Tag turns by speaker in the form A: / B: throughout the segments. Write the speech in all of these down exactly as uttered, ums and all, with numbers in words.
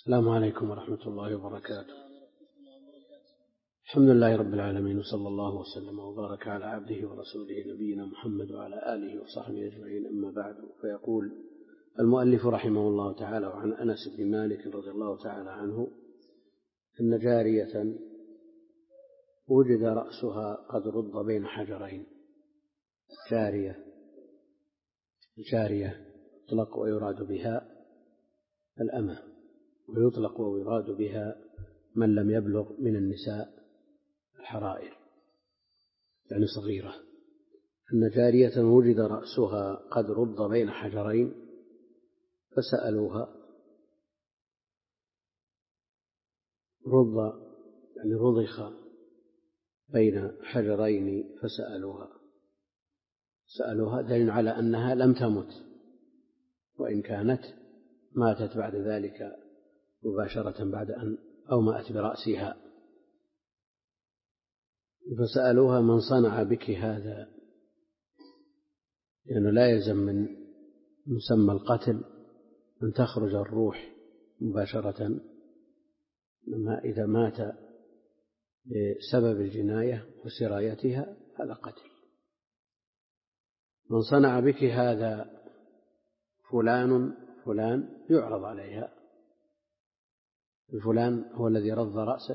A: السلام عليكم ورحمة الله وبركاته. الحمد لله رب العالمين، وصلى الله وسلم وبارك على عبده ورسوله نبينا محمد وعلى آله وصحبه أجمعين، أما بعد. فيقول المؤلف رحمه الله تعالى: وعن أنس بن مالك رضي الله تعالى عنه أن جارية وجد رأسها قد رد بين حجرين. جارية جارية يطلق ويراد بها الأمة، ويطلق ويراد بها من لم يبلغ من النساء الحرائر، يعني صغيرة. أن جارية وجد رأسها قد رد بين حجرين فسألوها، رد يعني رضخ بين حجرين فسألوها سألوها دليل على أنها لم تمت، وإن كانت ماتت بعد ذلك مباشرة بعد أن أومأت برأسها. فسألوها: من صنع بك هذا؟ لأنه لا يلزم من مسمى القتل أن تخرج الروح مباشرة، لما إذا مات بسبب الجناية وسرايتها هذا قتل. من صنع بك هذا فلان فلان يعرض عليها، فلان هو الذي رض رأسك،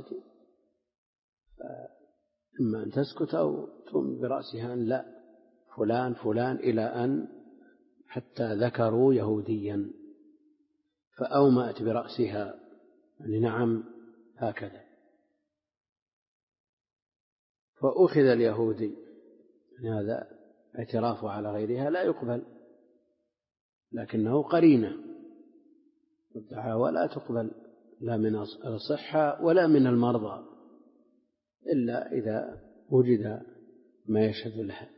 A: إما أن تسكت أو تؤمن برأسها أن لا، فلان فلان، إلى أن حتى ذكروا يهوديا فأومأت برأسها، يعني نعم هكذا. فأخذ اليهودي، يعني هذا اعترافه على غيرها لا يقبل، لكنه قرينة، والدعاوى لا تقبل لا من الصحة ولا من المرضى إلا إذا وجد ما يشهد لها.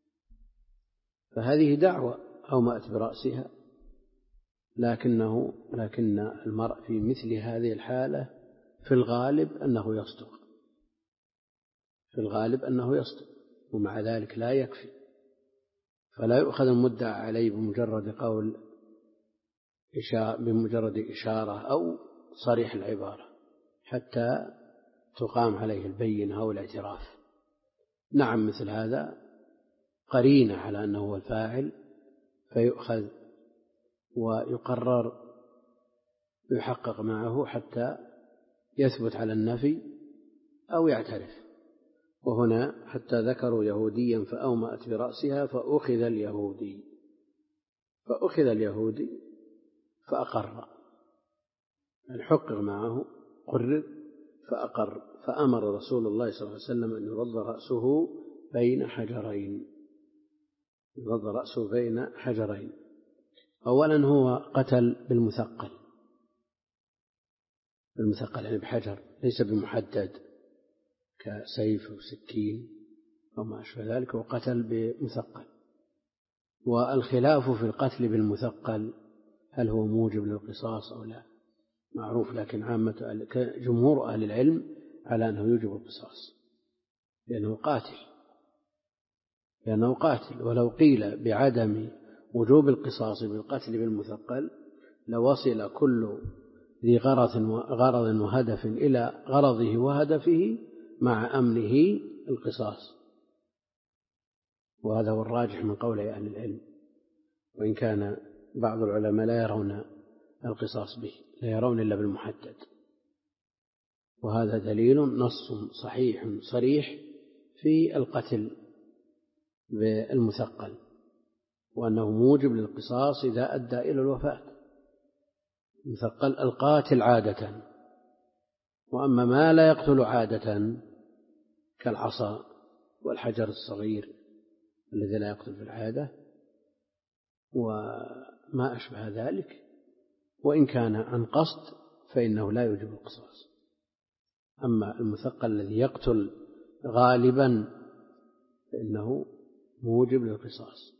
A: فهذه دعوة أومأت برأسها، لكنه لكن المرء في مثل هذه الحالة في الغالب أنه يصدق في الغالب أنه يصدق ومع ذلك لا يكفي، فلا يؤخذ المدعى عليه بمجرد قول بمجرد إشارة أو صريح العبارة حتى تقام عليه البينة أو الاعتراف. نعم، مثل هذا قرينة على أنه هو الفاعل، فيؤخذ ويقرر يحقق معه حتى يثبت على النفي أو يعترف. وهنا حتى ذكروا يهوديا فأومأت برأسها فأخذ اليهودي فأخذ اليهودي فأقر، الحقق معه قرر فأقر، فأمر رسول الله صلى الله عليه وسلم أن يرد رأسه بين حجرين يرد رأسه بين حجرين. أولا هو قتل بالمثقل بالمثقل يعني بحجر، ليس بمحدد كسيف أو سكين أو ما أشبه ذلك، وقتل بمثقل. والخلاف في القتل بالمثقل هل هو موجب للقصاص أو لا معروف، لكن عامة جمهور أهل العلم على أنه يوجب القصاص لأنه قاتل لأنه قاتل ولو قيل بعدم وجوب القصاص بالقتل بالمثقل لوصل كل ذي غرض وهدف إلى غرضه وهدفه مع أمنه القصاص، وهذا هو الراجح من قول أهل العلم، وإن كان بعض العلماء لا يرون القصاص به، لا يرون إلا بالمحدد. وهذا دليل نص صحيح صريح في القتل بالمثقل، وأنه موجب للقصاص إذا أدى إلى الوفاة. مثقل القاتل عادة، وأما ما لا يقتل عادة كالعصا والحجر الصغير الذي لا يقتل في العادة وما أشبه ذلك، وإن كان عن قصد فإنه لا يوجب القصاص. أما المثقل الذي يقتل غالبا فإنه موجب للقصاص.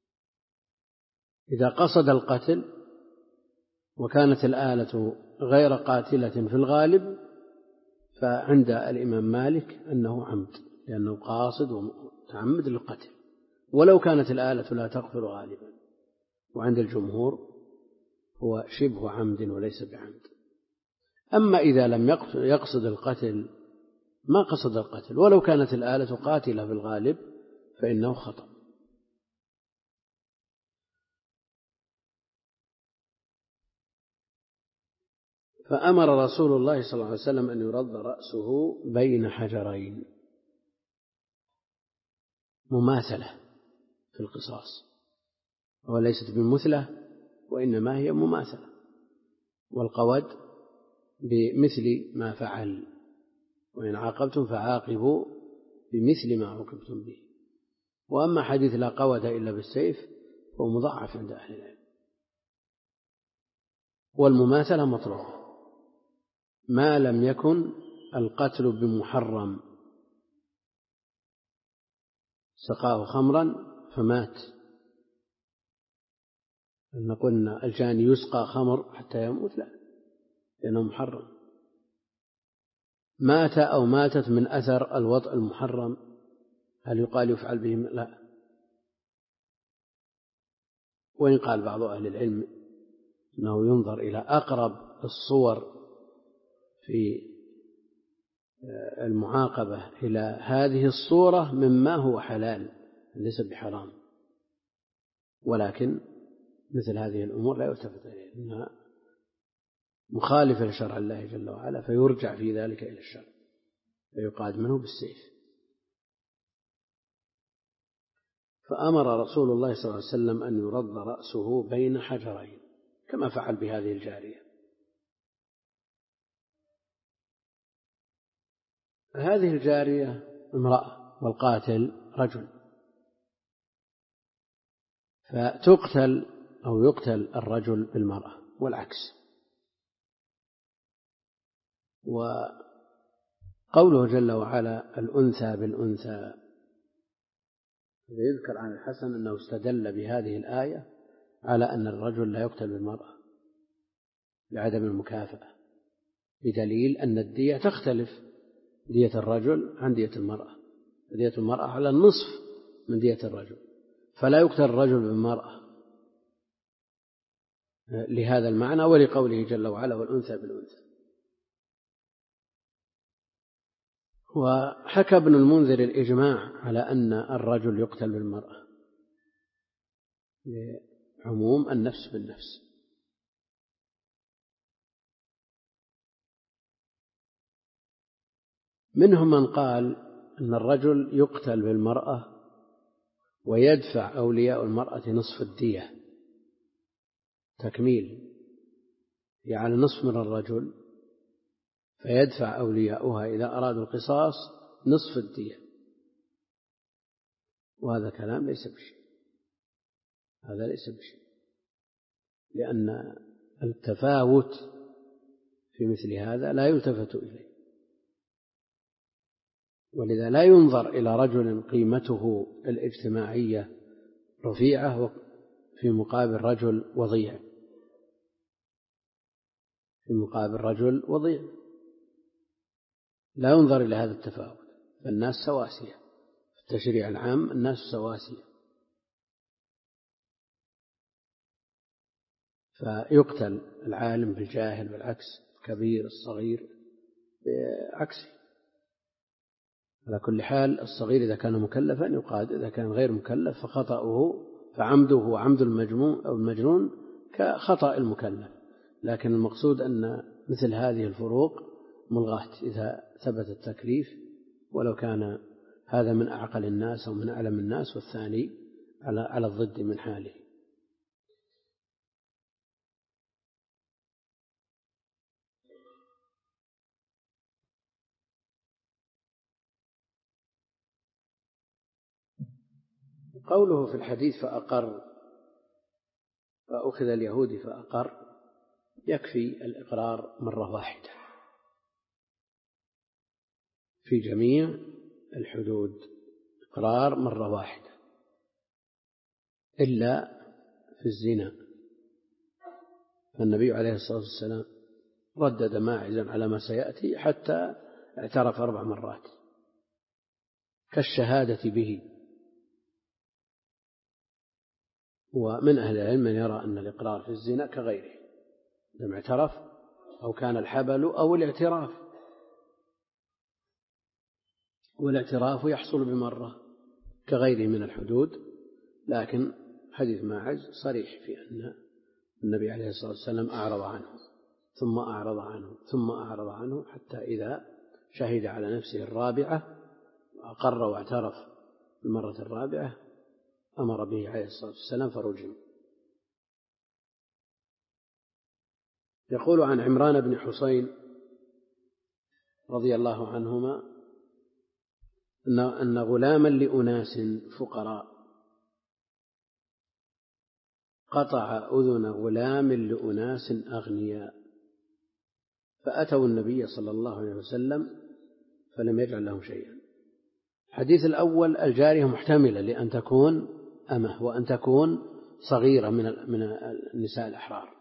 A: إذا قصد القتل وكانت الآلة غير قاتلة في الغالب فعند الإمام مالك أنه عمد، لأنه قاصد ومتعمد للقتل ولو كانت الآلة لا تقتل غالبا. وعند الجمهور هو شبه عمد وليس بعمد. أما إذا لم يقصد القتل، ما قصد القتل ولو كانت الآلة قاتلة بالغالب فإنه خطأ. فأمر رسول الله صلى الله عليه وسلم أن يرد رأسه بين حجرين، مماثلة في القصاص، وليست بمثلة وإنما هي مماثلة، والقود بمثل ما فعل، وإن عاقبتم فعاقبوا بمثل ما عوقبتم به. وأما حديث لا قود إلا بالسيف فهو مضاعف عند أهل العلم، والمماثلة مطلوبة ما لم يكن القتل بمحرم، سقاه خمرا فمات، أن نقول الجاني يسقى خمر حتى يموت، لا، لأنه محرم. مات أو ماتت من أثر الوطء المحرم، هل يقال يفعل بهم؟ لا. وإن قال بعض أهل العلم أنه ينظر إلى أقرب الصور في المعاقبة إلى هذه الصورة مما هو حلال ليس بحرام، ولكن مثل هذه الأمور لا يلتفت إليها، إنها مخالفة لشرع الله جل وعلا، فيرجع في ذلك إلى الشرع فيقاد منه بالسيف. فأمر رسول الله صلى الله عليه وسلم أن يرد رأسه بين حجرين كما فعل بهذه الجارية. هذه الجارية امرأة والقاتل رجل، فتقتل أو يقتل الرجل بالمرأة والعكس. وقوله جل وعلا الأنثى بالأنثى، يذكر عن الحسن أنه استدل بهذه الآية على أن الرجل لا يقتل بالمرأة لعدم المكافأة، بدليل أن الدية تختلف، دية الرجل عن دية المرأة، دية المرأة على النصف من دية الرجل، فلا يقتل الرجل بالمرأة لهذا المعنى ولقوله جل وعلا والأنثى بالأنثى. وحكى ابن المنذر الإجماع على أن الرجل يقتل بالمرأة لعموم النفس بالنفس. منهم من قال أن الرجل يقتل بالمرأة ويدفع أولياء المرأة نصف الدية تكميل، يعني نصف من الرجل، فيدفع أولياؤها إذا أرادوا القصاص نصف الدية. وهذا كلام ليس بشيء، هذا ليس بشيء، لأن التفاوت في مثل هذا لا يلتفت إليه، ولذا لا ينظر إلى رجل قيمته الاجتماعية رفيعة في مقابل رجل وضيع، في مقابل رجل وضيع لا ينظر إلى هذا التفاوت، فالناس سواسية في التشريع العام، الناس سواسية، فيقتل العالم بالجاهل والعكس، الكبير الصغير بعكسه. على كل حال الصغير إذا كان مكلفا يقاد، إذا كان غير مكلف فخطأه فعمده وعمد المجنون أو المجنون كخطأ المكلف. لكن المقصود أن مثل هذه الفروق ملغاة إذا ثبت التكليف، ولو كان هذا من أعقل الناس أو من أعلم الناس والثاني على على الضد من حاله. قوله في الحديث فأقر، فأخذ اليهودي فأقر، يكفي الإقرار مرة واحدة في جميع الحدود، إقرار مرة واحدة إلا في الزنا، فالنبي عليه الصلاة والسلام ردد ماعزا على ما سيأتي حتى اعترف أربع مرات كالشهادة به. ومن أهل العلم من يرى أن الإقرار في الزنا كغيره، لما اعترف أو كان الحبل أو الاعتراف، والاعتراف يحصل بمرة كغيره من الحدود، لكن حديث ماعز صريح في أن النبي عليه الصلاة والسلام أعرض عنه ثم أعرض عنه ثم أعرض عنه حتى إذا شهد على نفسه الرابعة وأقر واعترف المرة الرابعة أمر به عليه الصلاة والسلام فرجم. يقول عن عمران بن حسين رضي الله عنهما أن غلاما لأناس فقراء قطع أذن غلام لأناس أغنياء فأتوا النبي صلى الله عليه وسلم فلم يجعل لهم شيئا. الحديث الأول الجارية محتملة لأن تكون أمه وأن تكون صغيرة من النساء الأحرار،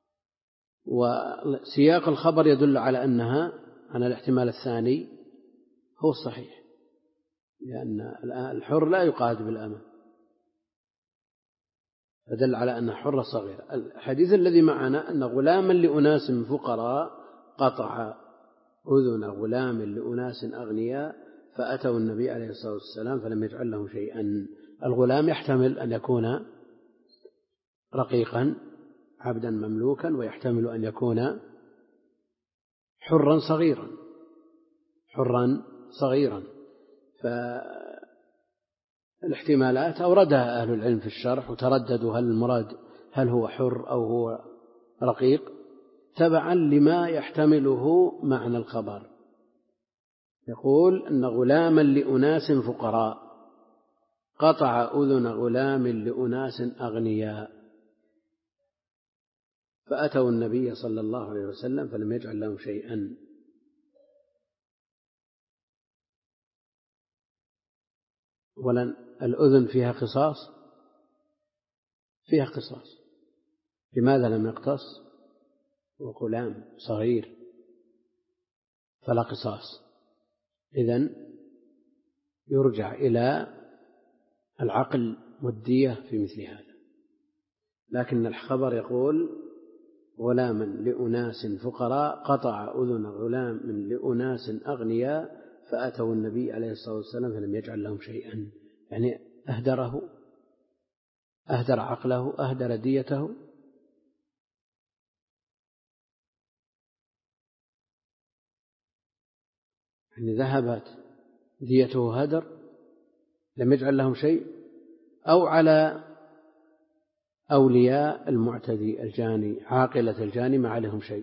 A: وسياق الخبر يدل على أنها عن الاحتمال الثاني هو الصحيح، لأن الحر لا يقاد بالأمة، فدل على أنها حرة صغيرة. الحديث الذي معنا أن غلاما لأناس فقراء قطع أذن غلام لأناس أغنياء فأتوا النبي عليه الصلاة والسلام فلم يجعل لهم شيئا. الغلام يحتمل أن يكون رقيقا عبدا مملوكا، ويحتمل أن يكون حرا صغيرا حرا صغيرا فالاحتمالات أوردها أهل العلم في الشرح وترددوا هل المراد هل هو حر أو هو رقيق تبعا لما يحتمله معنى الخبر. يقول أن غلاما لأناس فقراء قطع أذن غلام لأناس أغنياء فأتوا النبي صلى الله عليه وسلم فلم يجعل لهم شيئا. ولن الأذن فيها قصاص فيها قصاص لماذا لم يقتص؟ وغلام صغير فلا قصاص، إذن يرجع إلى العقل والدية في مثل هذا. لكن الخبر يقول غلاما لأناس فقراء قطع أذن غلام لأناس أغنياء فأتوا النبي عليه الصلاة والسلام فلم يجعل لهم شيئا، يعني أهدره أهدر عقله أهدر ديته. يعني ذهبت ديته هدر لم يجعل لهم شيء، أو على أولياء المعتدي الجاني عاقلة الجاني ما عليهم شيء،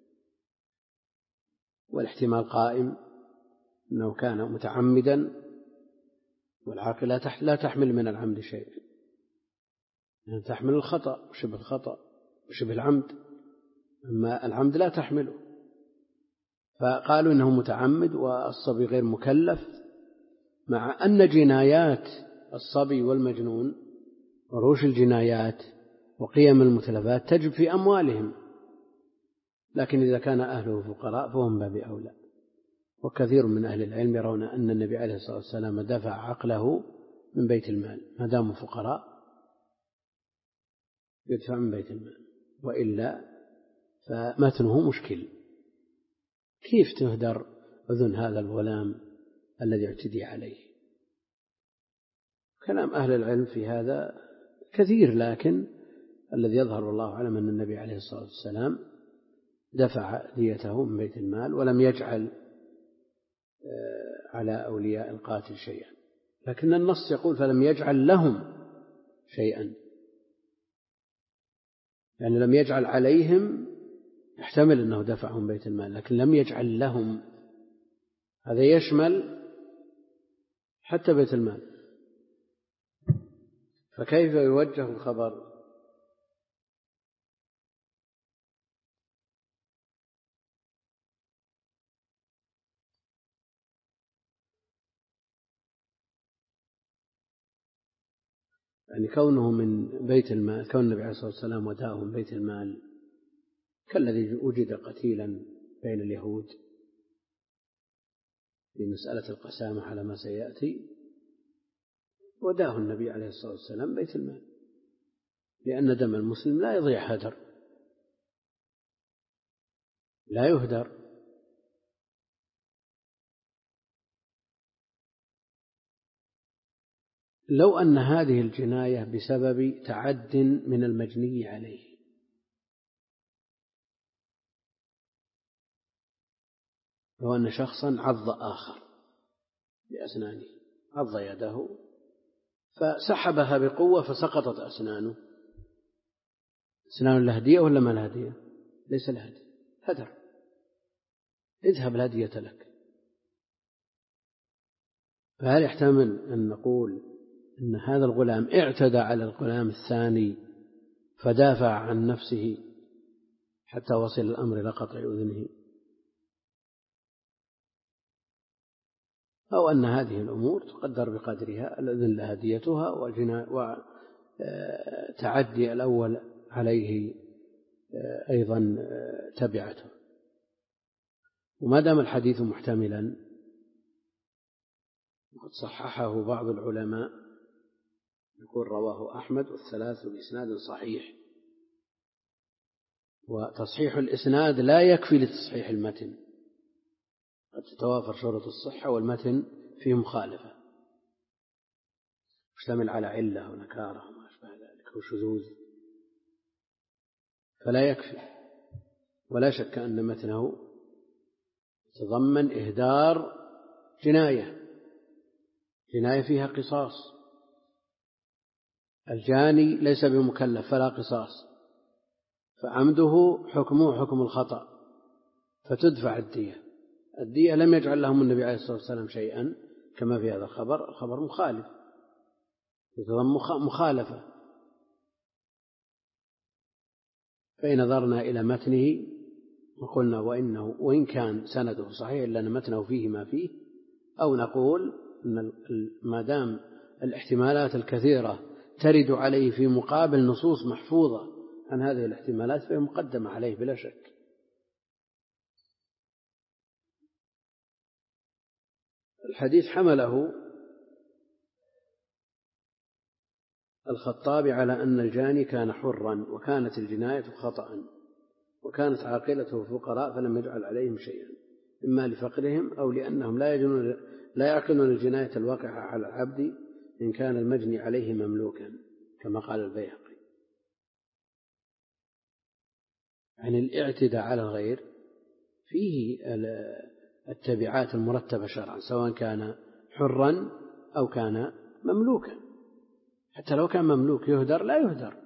A: والاحتمال قائم أنه كان متعمدا والعاقلة لا تحمل من العمد شيء، يعني تحمل الخطأ وشبه الخطأ وشبه العمد، أما العمد لا تحمله، فقالوا إنه متعمد والصبي غير مكلف، مع أن جنايات الصبي والمجنون وروش الجنايات وقيم المتلفات تجب في أموالهم، لكن إذا كان أهله فقراء فهم باب أولى. وكثير من أهل العلم يرون أن النبي عليه الصلاة والسلام دفع عقله من بيت المال، ما داموا فقراء يدفع من بيت المال، وإلا فمتنه مشكل. كيف تهدر أذن هذا الغلام الذي اعتدي عليه؟ كلام أهل العلم في هذا كثير، لكن الذي يظهر الله أعلم أن النبي عليه الصلاة والسلام دفع ديته من بيت المال ولم يجعل على أولياء القاتل شيئا، لكن النص يقول فلم يجعل لهم شيئا، يعني لم يجعل عليهم، يحتمل أنه دفعهم من بيت المال لكن لم يجعل لهم، هذا يشمل حتى بيت المال، فكيف يوجه الخبر؟ يعني كونه من بيت المال، كون النبي عليه الصلاة والسلام وداءه من بيت المال كالذي وجد قتيلا بين اليهود في مسألة القسامة على ما سيأتي، وداه النبي عليه الصلاة والسلام بيت المال، لأن دم المسلم لا يضيع هدر، لا يهدر. لو أن هذه الجناية بسبب تعد من المجني عليه، لو أن شخصا عض آخر بأسنانه، عض يده فسحبها بقوة فسقطت أسنانه، أسنان الهدية ولا ما الهدية؟ ليس الهدية، هدر، اذهب الهدية لك. فهل يحتمل أن نقول أن هذا الغلام اعتدى على الغلام الثاني فدافع عن نفسه حتى وصل الأمر إلى قطع أذنه، أو أن هذه الأمور تقدر بقدرها، الأذن لهديتها وتعدي الأول عليه أيضا تبعته. وما دام الحديث محتملا وقد صححه بعض العلماء، يقول رواه أحمد والثلاث بإسناد صحيح، وتصحيح الإسناد لا يكفي لتصحيح المتن، قد تتوافر شروط الصحة والمتن فيه مخالفة، يشتمل على علة ونكارة وما أشبه ذلك وشذوذ، فلا يكفي. ولا شك أن متنه يتضمن إهدار جناية، جناية فيها قصاص، الجاني ليس بمكلف فلا قصاص، فعمده حكمه حكم الخطأ فتدفع الدية. الدية لم يجعل لهم النبي عليه الصلاة والسلام شيئا كما في هذا الخبر، الخبر مخالف، يتضمن مخالفة. فإن نظرنا إلى متنه وقلنا وإنه وإن كان سنده صحيح إلا أن متنه فيه ما فيه، أو نقول أن ما دام الاحتمالات الكثيرة ترد عليه في مقابل نصوص محفوظة عن هذه الاحتمالات فهي مقدمة عليه بلا شك. الحديث حمله الخطابي على أن الجاني كان حرا وكانت الجناية خطأ وكانت عاقلته فقراء فلم يجعل عليهم شيئا، إما لفقرهم أو لأنهم لا يجنون لا يعقلون الجناية الواقعة على العبد إن كان المجني عليه مملوكا كما قال البيهقي. يعني الاعتداء على الغير فيه التبعات المرتبة شرعا، سواء كان حرا أو كان مملوكا، حتى لو كان مملوك يهدر لا يهدر.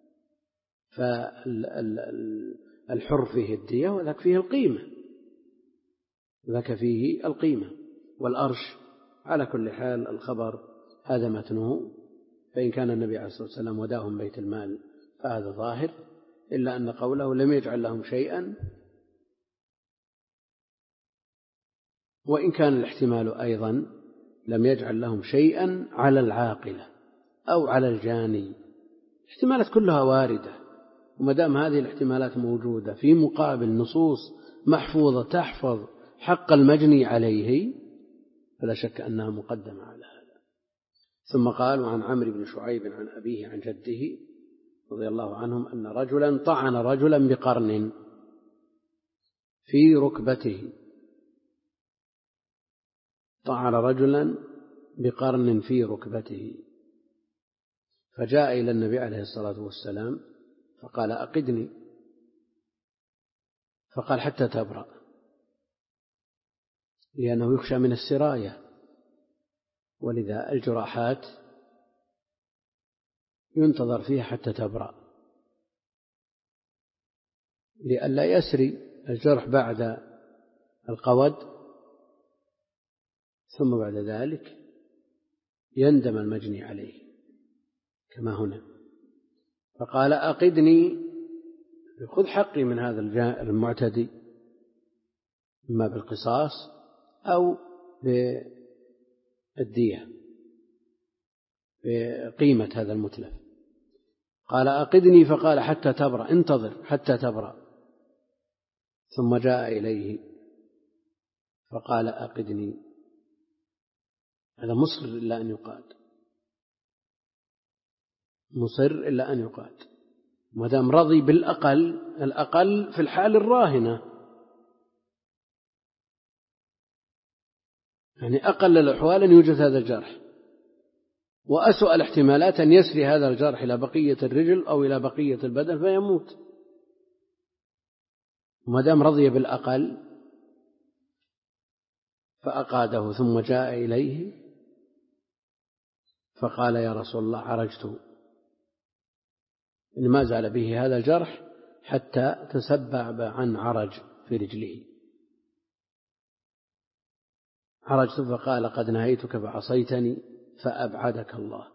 A: فالحر فيه الدية وذاك فيه القيمة، ذاك فيه القيمة والأرش. على كل حال الخبر هذا متنه، فإن كان النبي عليه الصلاة والسلام وداهم بيت المال فهذا ظاهر، إلا أن قوله لم يجعل لهم شيئا، وإن كان الاحتمال أيضا لم يجعل لهم شيئا على العاقلة أو على الجاني، احتمالات كلها واردة، ومدام هذه الاحتمالات موجودة في مقابل نصوص محفوظة تحفظ حق المجني عليه فلا شك أنها مقدمة على هذا. ثم قال وعن عمرو بن شعيب عن أبيه عن جده رضي الله عنهم أن رجلا طعن رجلا بقرن في ركبته، طعن رجلا بقرن في ركبته، فجاء إلى النبي عليه الصلاة والسلام فقال أقدني، فقال حتى تبرأ، لأنه يخشى من السراية، ولذا الجراحات ينتظر فيها حتى تبرأ لئلا يسري الجرح بعد القود ثم بعد ذلك يندم المجني عليه كما هنا. فقال أقدني، خذ حقي من هذا المعتدي إما بالقصاص أو بالدية بقيمة هذا المتلف. قال أقدني، فقال حتى تبرأ، انتظر حتى تبرأ، ثم جاء إليه فقال أقدني. هذا مصر إلا أن يقاد، مصر إلا أن يقاد، مادام رضي بالأقل، الأقل في الحال الراهنة يعني أقل الأحوال أن يوجد هذا الجرح، وأسوأ الاحتمالات أن يسري هذا الجرح إلى بقية الرجل أو إلى بقية البدن فيموت. وما دام رضي بالأقل فأقاده، ثم جاء إليه فقال يا رسول الله عرجت، إن ما زال به هذا الجرح حتى تسبب عن عرج في رجله. عرجت فقال قد نهيتك فعصيتني فأبعدك الله.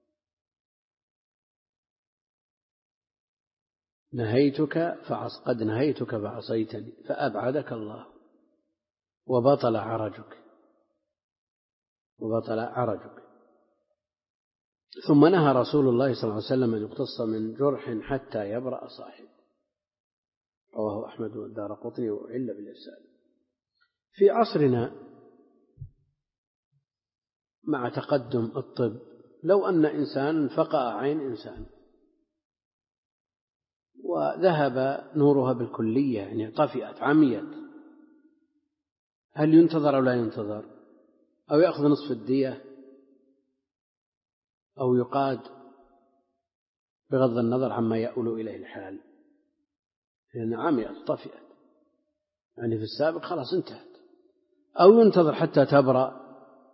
A: نهيتك فعص قد نهيتك فعصيتني فأبعدك الله وبطل عرجك وبطل عرجك. ثم نهى رسول الله صلى الله عليه وسلم أن يقتص من جرح حتى يبرأ صاحبه. رواه أحمد والدارقطني وعل بالإرسال. في عصرنا مع تقدم الطب لو أن إنسان فقأ عين إنسان وذهب نورها بالكلية، يعني طفئت عميت، هل ينتظر أو لا ينتظر؟ أو يأخذ نصف الدية أو يقاد بغض النظر عما يؤول إليه الحال، لأن عميت طفئت، يعني في السابق خلاص انتهت، أو ينتظر حتى تبرأ؟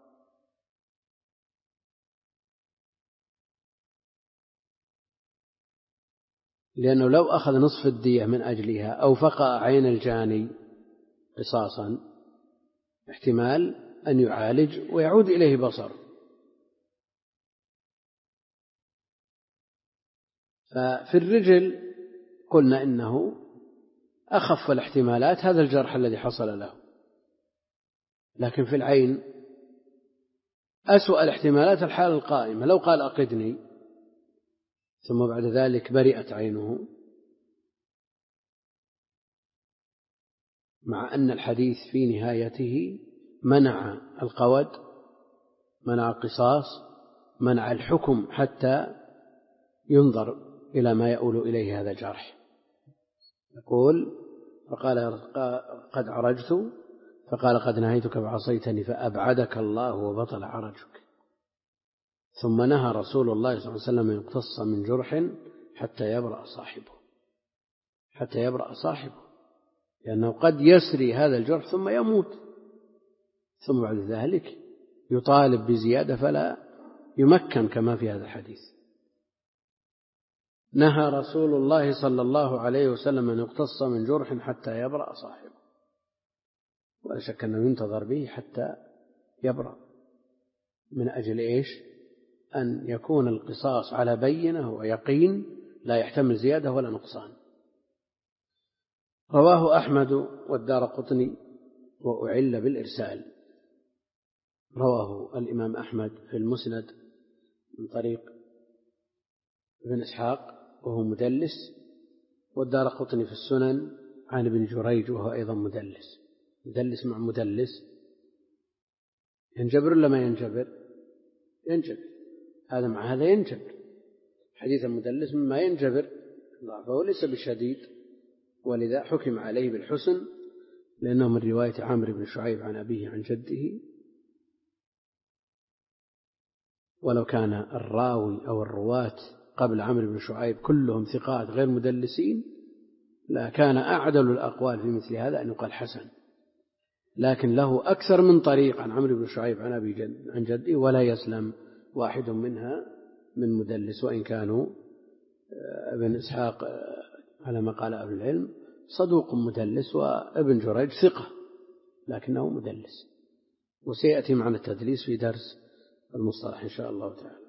A: لأنه لو أخذ نصف الدية من أجلها أو فقأ عين الجاني قصاصا احتمال أن يعالج ويعود إليه بصر. ففي الرجل قلنا إنه أخف الاحتمالات هذا الجرح الذي حصل له، لكن في العين أسوأ الاحتمالات الحالة القائمة، لو قال أقدني ثم بعد ذلك برئت عينه، مع أن الحديث في نهايته منع القود، منع القصاص، منع الحكم حتى ينظر إلى ما يؤول إليه هذا الجرح. يقول فقال قد عرجت فقال قد نهيتك فعصيتني فأبعدك الله وبطل عرجك. ثم نهى رسول الله صلى الله عليه وسلم أن يقتص من جرح حتى يبرأ صاحبه حتى يبرأ صاحبه لأنه قد يسري هذا الجرح ثم يموت، ثم بعد ذلك يطالب بزيادة فلا يمكن كما في هذا الحديث. نهى رسول الله صلى الله عليه وسلم أن يقتص من جرح حتى يبرأ صاحبه، ولا شك أنه ينتظر به حتى يبرأ، من أجل إيش؟ أن يكون القصاص على بينة ويقين لا يحتمل زيادة ولا نقصان. رواه أحمد والدارقطني وأعل بالإرسال. رواه الإمام أحمد في المسند من طريق ابن إسحاق وهو مدلس، والدارقطني في السنن عن ابن جريج وهو أيضا مدلس. مدلس مع مدلس ينجبر ولا ما ينجبر؟ ينجبر، هذا مع هذا ينجبر. حديث المدلس مما ينجبر ضعفه ليس بشديد، ولذا حكم عليه بالحسن لأنه من رواية عمرو بن شعيب عن أبيه عن جده، ولو كان الراوي أو الرواة قبل عمرو بن شعيب كلهم ثقات غير مدلسين لكان أعدل الأقوال في مثل هذا أن يقال حسن، لكن له أكثر من طريق عن عمرو بن شعيب عن أبي جد عن جده ولا يسلم واحد منها من مدلس، وإن كانوا ابن إسحاق على ما قال أهل العلم صدوق مدلس، وابن جريج ثقة لكنه مدلس، وسيأتي معنا التدليس في درس المصطلح إن شاء الله تعالى.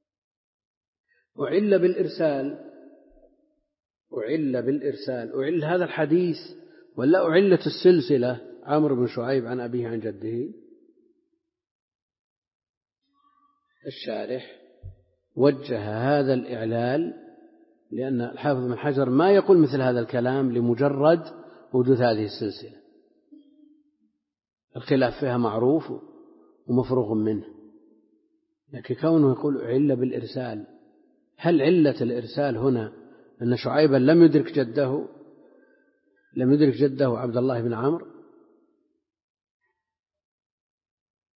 A: أعل بالإرسال أعل بالإرسال أعل هذا الحديث ولا أعلت السلسلة عمرو بن شعيب عن أبيه عن جده؟ الشارح وجه هذا الإعلال لأن الحافظ بن حجر ما يقول مثل هذا الكلام لمجرد وجود هذه السلسلة، الخلاف فيها معروف ومفروغ منه، لكن كونه يقول أعل بالإرسال، هل علة الإرسال هنا أن شعيبا لم يدرك جده لم يدرك جده عبد الله بن عمرو؟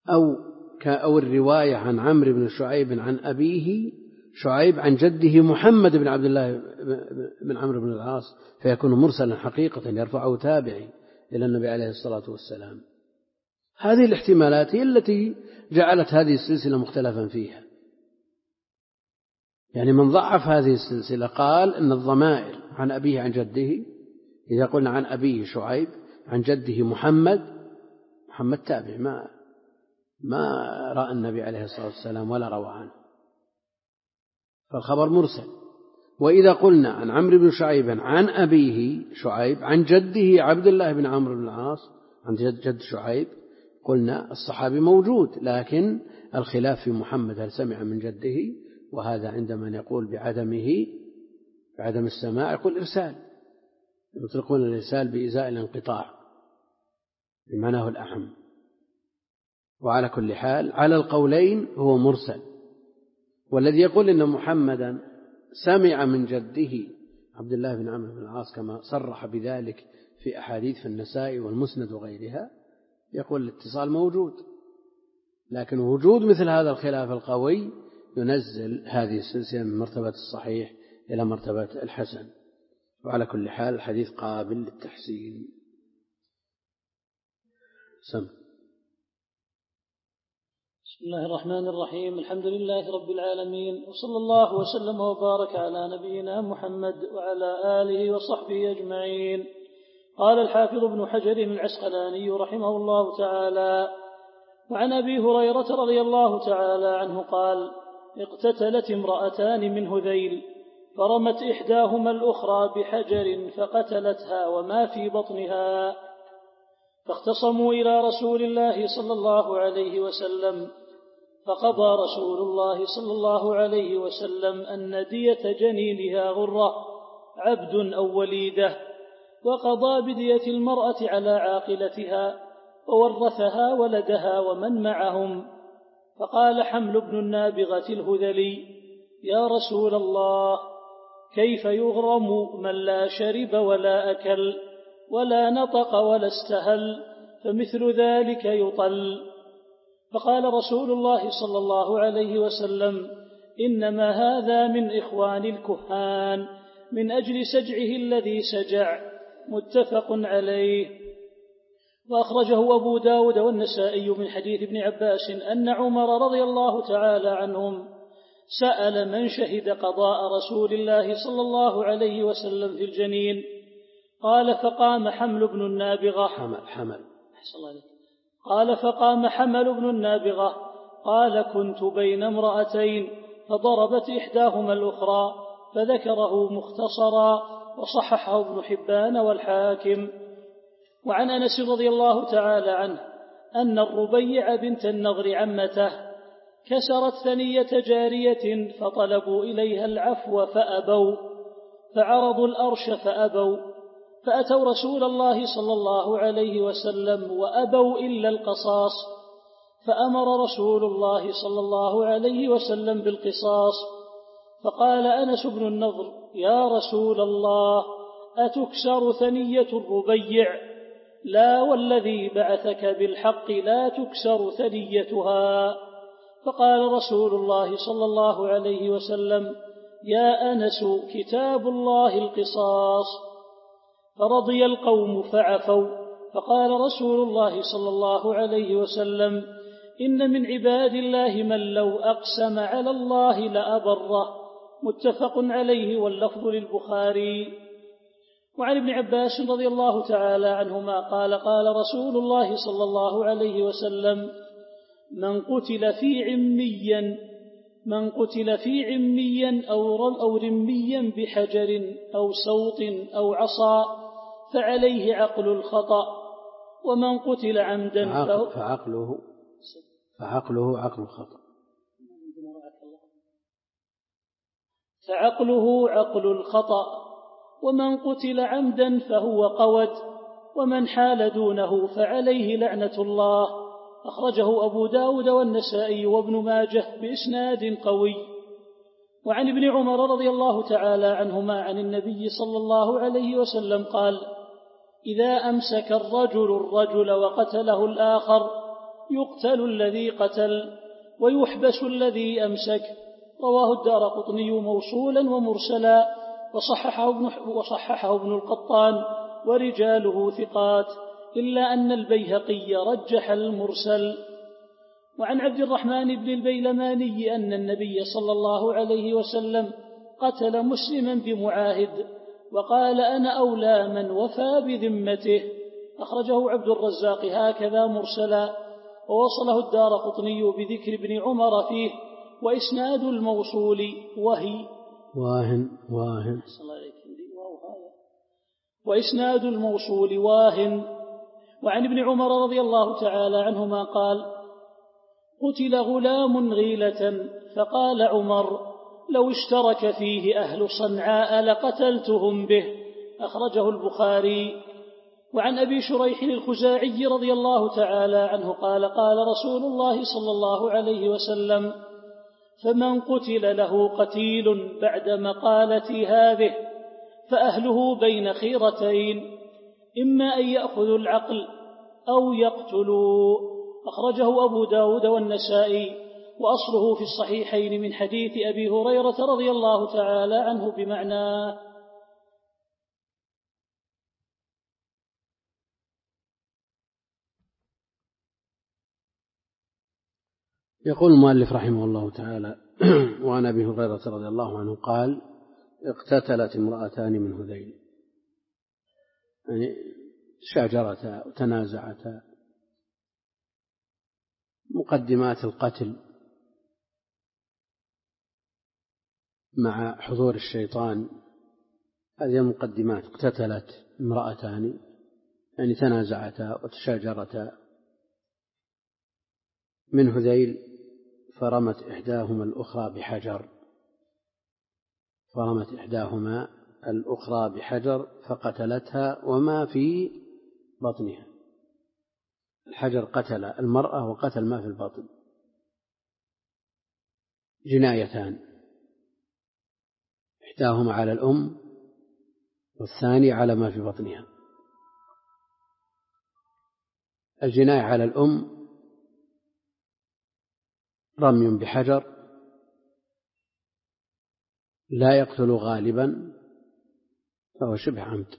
A: أو أو الرواية عن عمرو بن شعيب عن أبيه شعيب عن جده محمد بن عبد الله بن عمرو بن العاص، فيكون مرسلا حقيقة يرفعه تابعي إلى النبي عليه الصلاة والسلام. هذه الاحتمالات هي التي جعلت هذه السلسلة مختلفا فيها. يعني من ضعف هذه السلسلة قال إن الضمائر عن أبيه عن جده، إذا قلنا عن أبيه شعيب عن جده محمد، محمد تابع ما ما رأى النبي عليه الصلاة والسلام ولا روى عنه، فالخبر مرسل. وإذا قلنا عن عمرو بن شعيب عن أبيه شعيب عن جده عبد الله بن عمرو بن العاص عن جد, جد شعيب، قلنا الصحابي موجود، لكن الخلاف في محمد هل سمع من جده، وهذا عندما يقول بعدمه بعدم السماع يقول إرسال، يطلقون الإرسال بإزاء الانقطاع بمعناه الأعم. وعلى كل حال على القولين هو مرسل. والذي يقول إن محمدا سمع من جده عبد الله بن عمرو بن العاص كما صرح بذلك في أحاديث في النسائي والمسند وغيرها، يقول الاتصال موجود، لكن وجود مثل هذا الخلاف القوي ينزل هذه السلسلة من مرتبة الصحيح إلى مرتبة الحسن. وعلى كل حال الحديث قابل للتحسين. سم.
B: بسم الله الرحمن الرحيم. الحمد لله رب العالمين، وصلى الله وسلم وبارك على نبينا محمد وعلى آله وصحبه أجمعين. قال الحافظ ابن حجر العسقلاني رحمه الله تعالى: وعن أبي هريرة رضي الله تعالى عنه قال: اقتتلت امرأتان من هذيل، فرمت إحداهما الأخرى بحجر فقتلتها وما في بطنها، فاختصموا إلى رسول الله صلى الله عليه وسلم، فقضى رسول الله صلى الله عليه وسلم أن دية جنينها غرة عبد أو وليدة، وقضى بدية المرأة على عاقلتها، وورثها ولدها ومن معهم. فقال حمل بن النابغة الهذلي: يا رسول الله، كيف يغرم من لا شرب ولا أكل ولا نطق ولا استهل، فمثل ذلك يطل؟ فقال رسول الله صلى الله عليه وسلم: إنما هذا من إخوان الكهان من أجل سجعه الذي سجع. متفق عليه. وأخرجه أبو داود والنسائي من حديث ابن عباس أن عمر رضي الله تعالى عنهم سأل من شهد قضاء رسول الله صلى الله عليه وسلم في الجنين، قال فقام حمل بن النابغة
A: حمل حمل
B: قال فقام حمل بن النابغة قال: كنت بين امرأتين فضربت إحداهما الأخرى، فذكره مختصرا، وصححه ابن حبان والحاكم. وعن أنس رضي الله تعالى عنه أن الربيع بنت النضر عمته كسرت ثنية جارية، فطلبوا إليها العفو فأبوا، فعرضوا الأرش فأبوا، فأتوا رسول الله صلى الله عليه وسلم وأبوا إلا القصاص، فأمر رسول الله صلى الله عليه وسلم بالقصاص. فقال أنس بن النضر: يا رسول الله، أتكسر ثنية الربيع؟ لا والذي بعثك بالحق لا تكسر ثنيتها. فقال رسول الله صلى الله عليه وسلم: يا أنس، كتاب الله القصاص. فرضي القوم فعفوا. فقال رسول الله صلى الله عليه وسلم: إن من عباد الله من لو أقسم على الله لأبره. متفق عليه، واللفظ للبخاري. وعن ابن عباس رضي الله تعالى عنهما قال: قال رسول الله صلى الله عليه وسلم: من قتل في عميا من قتل في عميا أو رميا بحجر أو سوط أو عصا فعليه عقل الخطأ، ومن قتل عمدا
A: فعقل فعقله فعقله عقل الخطأ
B: فعقله عقل الخطأ ومن قتل عمدا فهو قود، ومن حال دونه فعليه لعنة الله. أخرجه أبو داود والنسائي وابن ماجه بإسناد قوي. وعن ابن عمر رضي الله تعالى عنهما عن النبي صلى الله عليه وسلم قال: إذا أمسك الرجل الرجل وقتله الآخر يقتل الذي قتل ويحبس الذي أمسك. رواه الدارقطني موصولا ومرسلا وصححه ابن, وصححه ابن القطان ورجاله ثقات، إلا أن البيهقي رجح المرسل. وعن عبد الرحمن بن البيلماني أن النبي صلى الله عليه وسلم قتل مسلما بمعاهد وقال أنا أولى من وفى بذمته. أخرجه عبد الرزاق هكذا مرسلا، ووصله الدارقطني بذكر ابن عمر فيه، وإسناد الموصول وهي
A: واهن واهن
B: وإسناد الموصول واهن. وعن ابن عمر رضي الله تعالى عنهما قال قتل غلام غيلة فقال عمر لو اشترك فيه أهل صنعاء لقتلتهم به. أخرجه البخاري. وعن أبي شريح الخزاعي رضي الله تعالى عنه قال قال رسول الله صلى الله عليه وسلم فمن قتل له قتيل بعد مقالتي هذه فأهله بين خيرتين، إما أن يأخذوا العقل أو يقتلوا. أخرجه أبو داود والنسائي، وأصله في الصحيحين من حديث أبي هريرة رضي الله تعالى عنه بمعناه.
A: يقول المؤلف رحمه الله تعالى وعن أبي هريرة رضي الله عنه قال اقتتلت امرأتان من هذيل، يعني شاجرتا وتنازعتا، مقدمات القتل مع حضور الشيطان، هذه المقدمات. اقتتلت امرأتان يعني تنازعتا وتشاجرتا من هذيل، فرمت إحداهما الأخرى بحجر فرمت إحداهما الأخرى بحجر فقتلتها وما في بطنها. الحجر قتل المرأة وقتل ما في البطن، جنايتان، إحداهما على الأم والثاني على ما في بطنها. الجناية على الأم رمي بحجر لا يقتل غالبا فهو شبه عمد،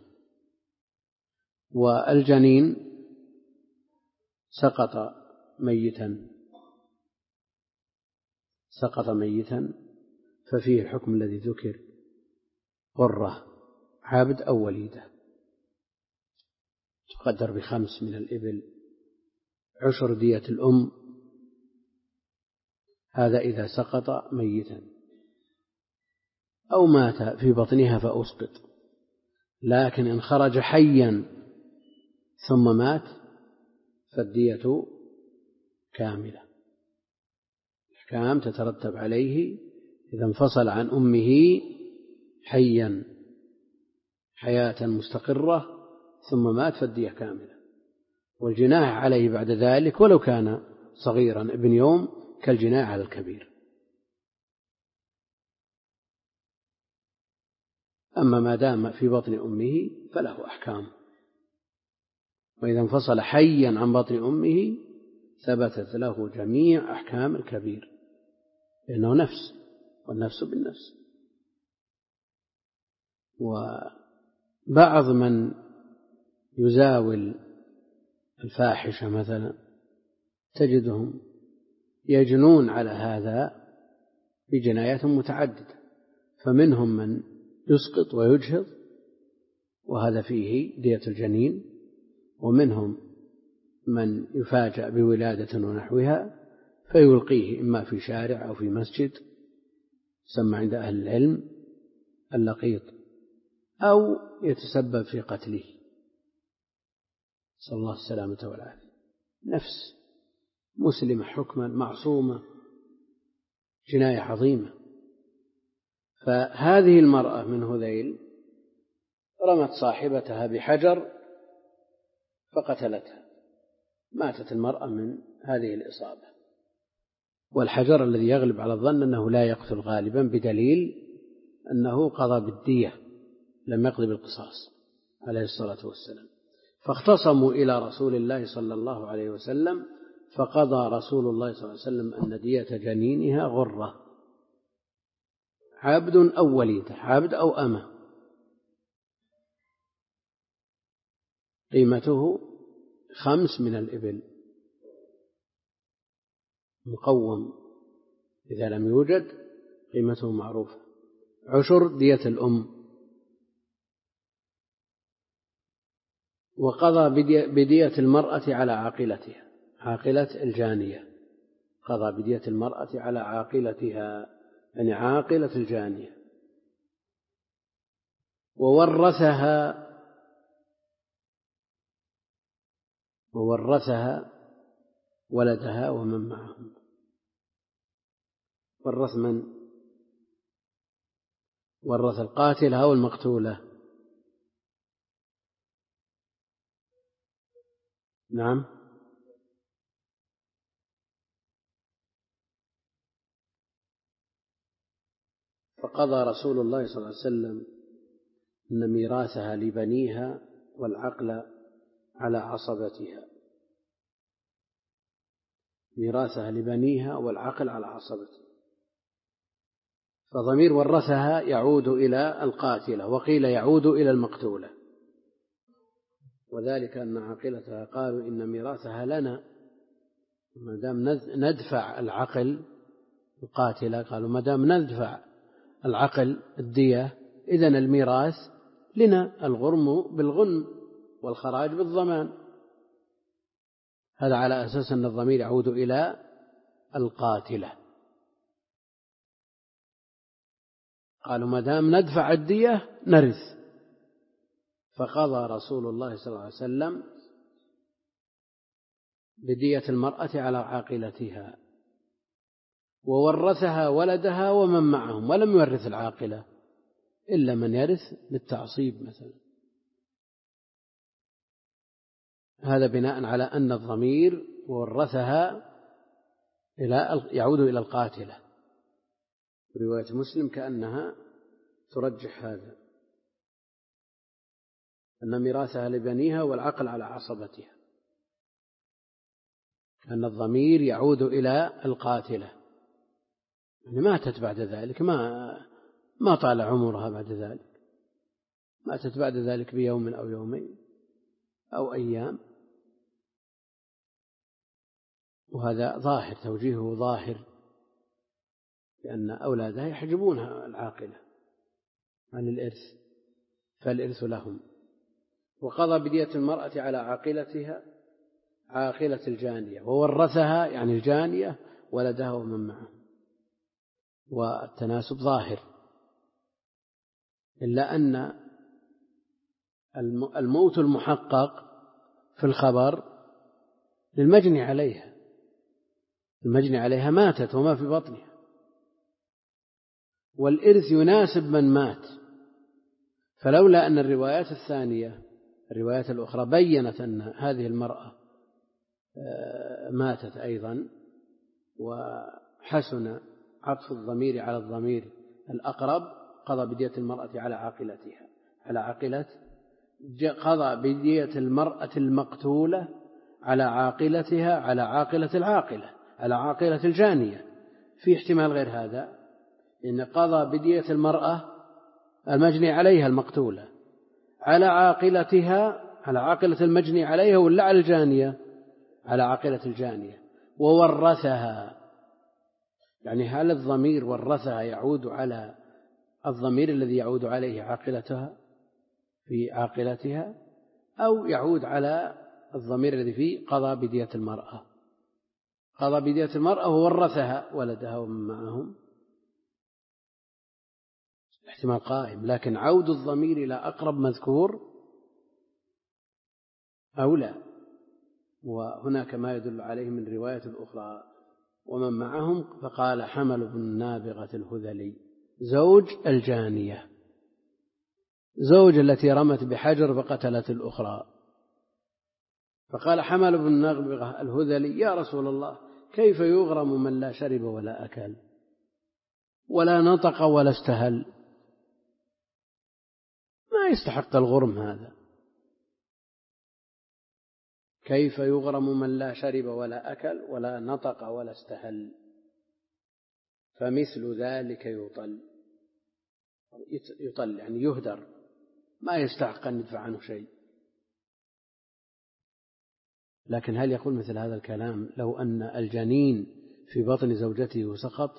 A: والجنين سقط ميتا سقط ميتا ففيه الحكم الذي ذكر، قرة عبد أو وليدة، تقدر بخمس من الإبل، عشر دية الأم، هذا إذا سقط ميتا أو مات في بطنها فأسقط. لكن إن خرج حيا ثم مات فالدية كاملة، الأحكام تترتب عليه إذا انفصل عن أمه حيا حياة مستقرة ثم مات فالدية كاملة، والجناح عليه بعد ذلك ولو كان صغيرا ابن يوم كالجناح على الكبير. أما ما دام في بطن أمه فله أحكام، وإذا انفصل حيا عن بطن أمه ثبتت له جميع أحكام الكبير، لأنه نفس، والنفس بالنفس. وبعض من يزاول الفاحشة مثلا تجدهم يجنون على هذا بجنايات متعددة، فمنهم من يسقط ويجهض وهذا فيه دية الجنين، ومنهم من يفاجأ بولادة ونحوها فيلقيه إما في شارع أو في مسجد سمى عند أهل العلم اللقيط، أو يتسبب في قتله، صلى الله السلامة والعافية. نفس مسلمة حكما معصومة، جناية عظيمة. فهذه المرأة من هذيل رمت صاحبتها بحجر فقتلتها، ماتت المرأة من هذه الإصابة. والحجر الذي يغلب على الظن أنه لا يقتل غالبا، بدليل أنه قضى بالدية لم يقضي بالقصاص عليه الصلاة والسلام. فاختصموا إلى رسول الله صلى الله عليه وسلم فقضى رسول الله صلى الله عليه وسلم أن دية جنينها غرة، عبد أو وليدة، عبد أو أمة، قيمته خمس من الإبل، مقوم إذا لم يوجد قيمته معروفة، عشر دية الأم. وقضى بدية المرأة على عاقلتها، عاقلة الجانية، قضى بدية المرأة على عاقلتها يعني عاقلة الجانية. وورثها وورثها ولدها ومن معهم. ورث من؟ ورث القاتلة أو المقتولة؟ نعم. فقضى رسول الله صلى الله عليه وسلم أن ميراثها لبنيها والعقل على عصبتها، ميراثها لبنيها والعقل على عصبتها. فضمير ورثها يعود إلى القاتلة، وقيل يعود إلى المقتولة، وذلك أن عاقلتها قالوا إن ميراثها لنا، ما دام ندفع العقل القاتلة، قالوا ما دام ندفع العقل الدية إذن الميراث لنا، الغرم بالغنم والخراج بالضمان. هذا على أساس أن الضمير يعود إلى القاتلة. قالوا ما دام ندفع الدية نرث. فقضى رسول الله صلى الله عليه وسلم بدية المرأة على عاقلتها، وورثها ولدها ومن معهم، ولم يورث العاقلة إلا من يرث بالتعصيب مثلا. هذا بناء على أن الضمير ورثها إلى يعود إلى القاتلة. رواية مسلم كأنها ترجح هذا، أن ميراثها لبنيها والعقل على عصبتها، أن الضمير يعود إلى القاتلة، يعني ماتت بعد ذلك، ما ما طال عمرها بعد ذلك، ماتت بعد ذلك بيوم أو يومين أو أيام. وهذا ظاهر، توجيهه ظاهر، لأن أولادها يحجبونها العاقلة عن الإرث، فالإرث لهم. وقضى بدية المرأة على عاقلتها عاقلة الجانية، وورثها يعني الجانية ولدها ومن معه، والتناسب ظاهر، إلا أن الموت المحقق في الخبر للمجني عليها، المجني عليها ماتت وما في بطنها، والإرث يناسب من مات. فلولا أن الروايات الثانية الروايات الأخرى بيّنت أن هذه المرأة ماتت أيضا، وحسن عطف الضمير على الضمير الأقرب، قضى بدية المرأة على عاقلتها على عاقلة قضى بدية المرأة المقتولة على عاقلتها على عاقلة العاقلة على عاقلة الجانية. في احتمال غير هذا، إن قضى بدية المرأة المجني عليها المقتولة على عاقلتها على عاقلة المجني عليها، ولا على الجانية على عاقلة الجانية، وورثها. يعني هل الضمير ورثها يعود على الضمير الذي يعود عليه عاقلتها في عاقلتها، أو يعود على الضمير الذي فيه قضى بدية المرأة؟ قضى بدية المرأة وورثها ولدها ومن معهم، احتمال قائم، لكن عود الضمير إلى أقرب مذكور أو لا. وهناك ما يدل عليه من رواية أخرى ومن معهم. فقال حمل بن نابغة الهذلي زوج الجانية، زوج التي رمت بحجر فقتلت الأخرى. فقال حمل بن نابغة الهذلي يا رسول الله، كيف يغرم من لا شرب ولا أكل ولا نطق ولا استهل؟ ما يستحق الغرم هذا. كيف يغرم من لا شرب ولا أكل ولا نطق ولا استهل، فمثل ذلك يطل. يطل يعني يهدر، ما يستحق أن يدفع عنه شيء. لكن هل يقول مثل هذا الكلام لو أن الجنين في بطن زوجته سقط،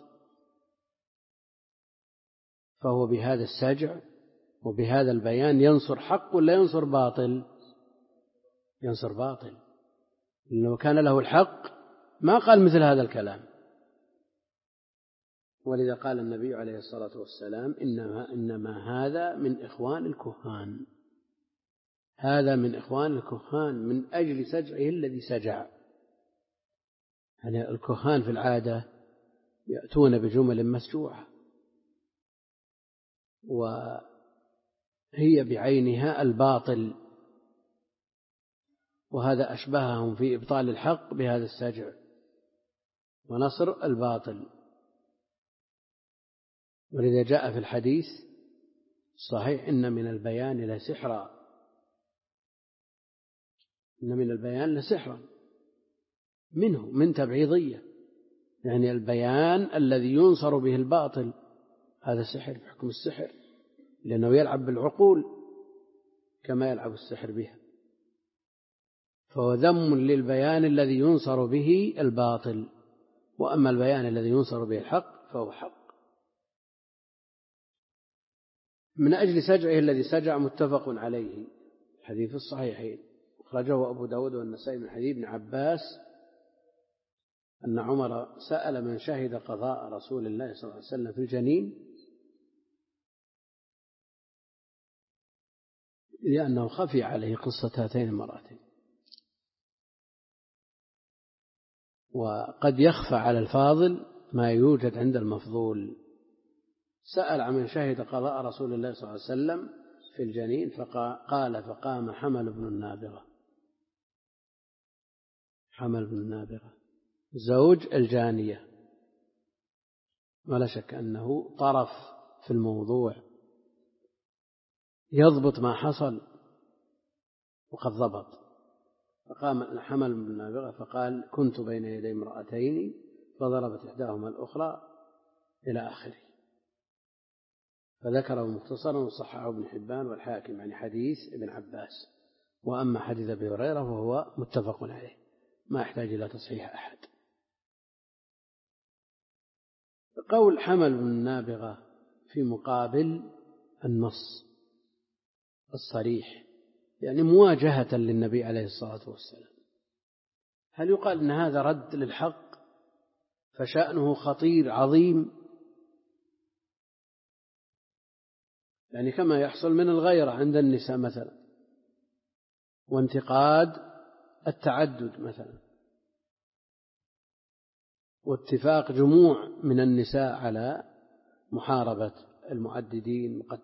A: فهو بهذا السجع وبهذا البيان ينصر حق ولا ينصر باطل؟ ينصر باطل، لأنه كان له الحق ما قال مثل هذا الكلام. ولذا قال النبي عليه الصلاة والسلام إنما, إنما هذا من إخوان الكهان، هذا من إخوان الكهان من أجل سجعه الذي سجع. يعني الكهان في العادة يأتون بجمل مسجوعة، وهي بعينها الباطل، وهذا أشبههم في إبطال الحق بهذا السجع ونصر الباطل. ولذا جاء في الحديث الصحيح إن من البيان لسحرا، إن من البيان لسحرا، منه من تبعيضية، يعني البيان الذي ينصر به الباطل هذا سحر بحكم السحر، لأنه يلعب بالعقول كما يلعب السحر بها، فهو ذم للبيان الذي ينصر به الباطل، وأما البيان الذي ينصر به الحق فهو حق. من أجل سجعه الذي سجع متفق عليه، حديث الصحيحين أخرجه أبو داود والنسائي من حديث ابن عباس أن عمر سأل من شهد قضاء رسول الله صلى الله عليه وسلم في الجنين، لأنه خفي عليه قصة هاتين المرأتين، وقد يخفى على الفاضل ما يوجد عند المفضول. سأل عن من شهد قضاء رسول الله صلى الله عليه وسلم في الجنين، فقال فقام حمل بن النابغة، حمل بن النابغة زوج الجانية، ولا شك أنه طرف في الموضوع يضبط ما حصل وقد ضبط. فقام حمل بن النابغة فقال كنت بين يدي امرأتين فضربت إحداهما الأخرى إلى آخره، فذكره مختصرا وصححه ابن حبان والحاكم عن حديث ابن عباس. وأما حديث أبي هريرة فهو متفق عليه ما يحتاج إلى تصحيح أحد. قول حمل بن النابغة في مقابل النص الصريح، يعني مواجهة للنبي عليه الصلاة والسلام، هل يقال أن هذا رد للحق فشأنه خطير عظيم؟ يعني كما يحصل من الغيرة عند النساء مثلا، وانتقاد التعدد مثلا، واتفاق جموع من النساء على محاربة المعددين، وقد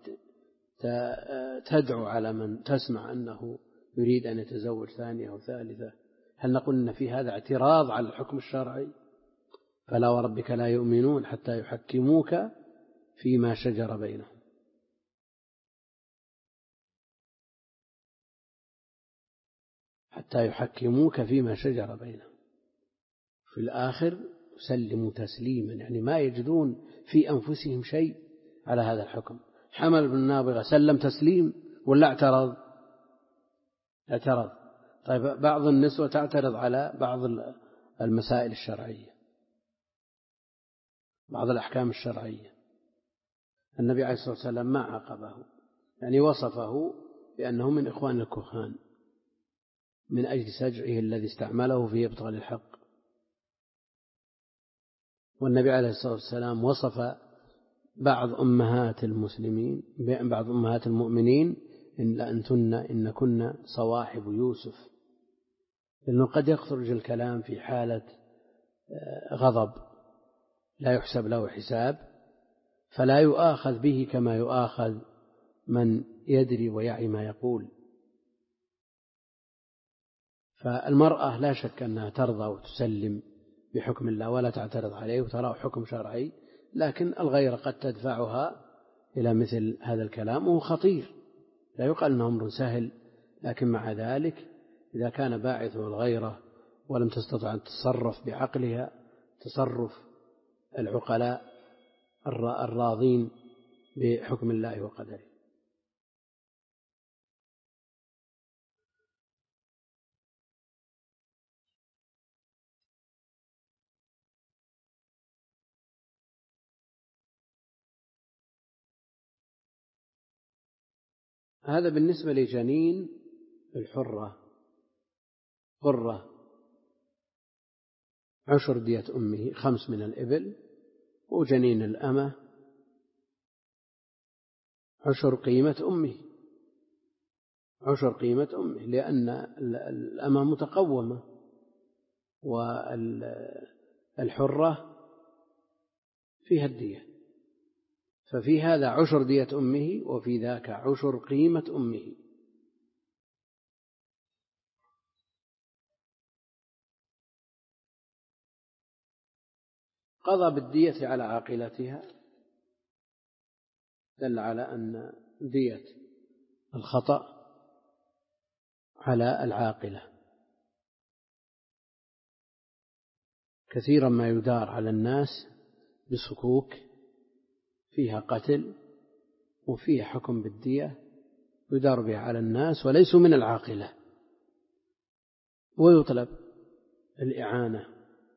A: تدعو على من تسمع أنه يريد أن يتزوج ثانية أو ثالثة. هل نقول أن في هذا اعتراض على الحكم الشرعي؟ فلا وربك لا يؤمنون حتى يحكموك فيما شجر بينهم. حتى يحكموك فيما شجر بينهم، في الآخر يسلموا تسليما، يعني ما يجدون في أنفسهم شيء على هذا الحكم. حمل بن النابغة سلم تسليم ولا اعترض؟ اعترض. طيب بعض النسوة تعترض على بعض المسائل الشرعية، بعض الأحكام الشرعية، النبي عليه الصلاة والسلام ما عاقبه، يعني وصفه بأنه من إخوان الكهان من أجل سجعه الذي استعمله في إبطال الحق. والنبي عليه الصلاة والسلام وصف بعض أمهات المسلمين بعض أمهات المؤمنين إن لأنتن إن كن صواحب يوسف، لأنه قد يخرج الكلام في حالة غضب لا يحسب له حساب، فلا يؤاخذ به كما يؤاخذ من يدري ويعي ما يقول. فالمرأة لا شك أنها ترضى وتسلم بحكم الله ولا تعترض عليه وتراه حكم شرعي، لكن الغيرة قد تدفعها إلى مثل هذا الكلام، وهو خطير، لا يقال أنه أمر سهل، لكن مع ذلك إذا كان باعثه الغيرة ولم تستطع أن تتصرف بعقلها تصرف العقلاء الراضين بحكم الله وقدره. هذا بالنسبة لجنين الحرة حرة عشر دية أمه، خمس من الإبل، وجنين الأمة عشر قيمة أمه، عشر قيمة أمه، لأن الأمة متقومة والحرة فيها الدية، ففي هذا عشر دية أمه وفي ذاك عشر قيمة أمه. قضى بالدية على عاقلتها دل على أن دية الخطأ على العاقلة. كثيرا ما يدار على الناس بصكوك فيها قتل وفيها حكم بالدية يدار بها على الناس وليسوا من العاقلة، ويطلب الإعانة.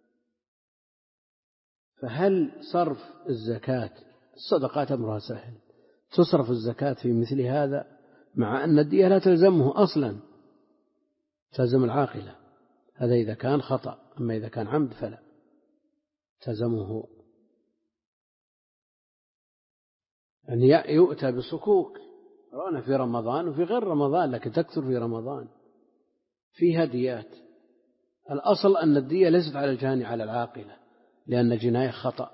A: فهل صرف الزكاة؟ الصدقات أمرها سهل، تصرف الزكاة في مثل هذا مع أن الدية لا تلزمه أصلا، تلزم العاقلة. هذا إذا كان خطأ، أما إذا كان عمد فلا تلزمه أن يؤتى بصكوك. رأنا في رمضان وفي غير رمضان، لكن تكثر في رمضان فيها ديات. الأصل أن الدية ليست على الجاني على العاقلة، لأن الجناية خطأ.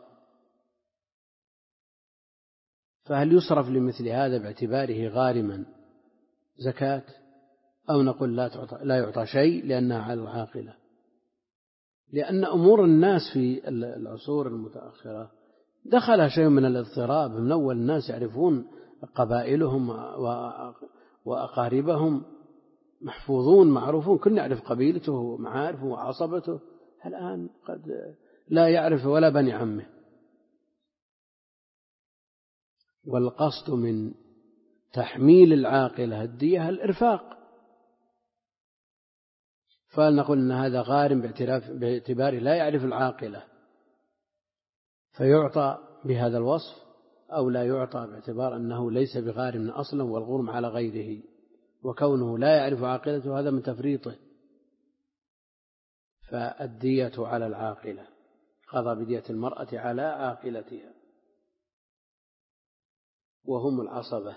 A: فهل يصرف لمثل هذا باعتباره غارما زكاة، أو نقول لا تعطى لا يعطى شيء لأنها على العاقلة؟ لأن أمور الناس في العصور المتأخرة دخل شيء من الاضطراب. من أول الناس يعرفون قبائلهم وأقاربهم، محفوظون معروفون، كل يعرف قبيلته ومعارفه وعصبته. الآن قد لا يعرف ولا بني عمه. والقصد من تحميل العاقلة الدية الإرفاق، فلنقول أن هذا غارم باعتباره لا يعرف العاقلة فيعطى بهذا الوصف، أو لا يعطى باعتبار أنه ليس بغارم أصلا والغرم على غيره، وكونه لا يعرف عاقلته هذا من تفريطه. فالدية على العاقلة، قضى بدية المرأة على عاقلتها وهم العصبة.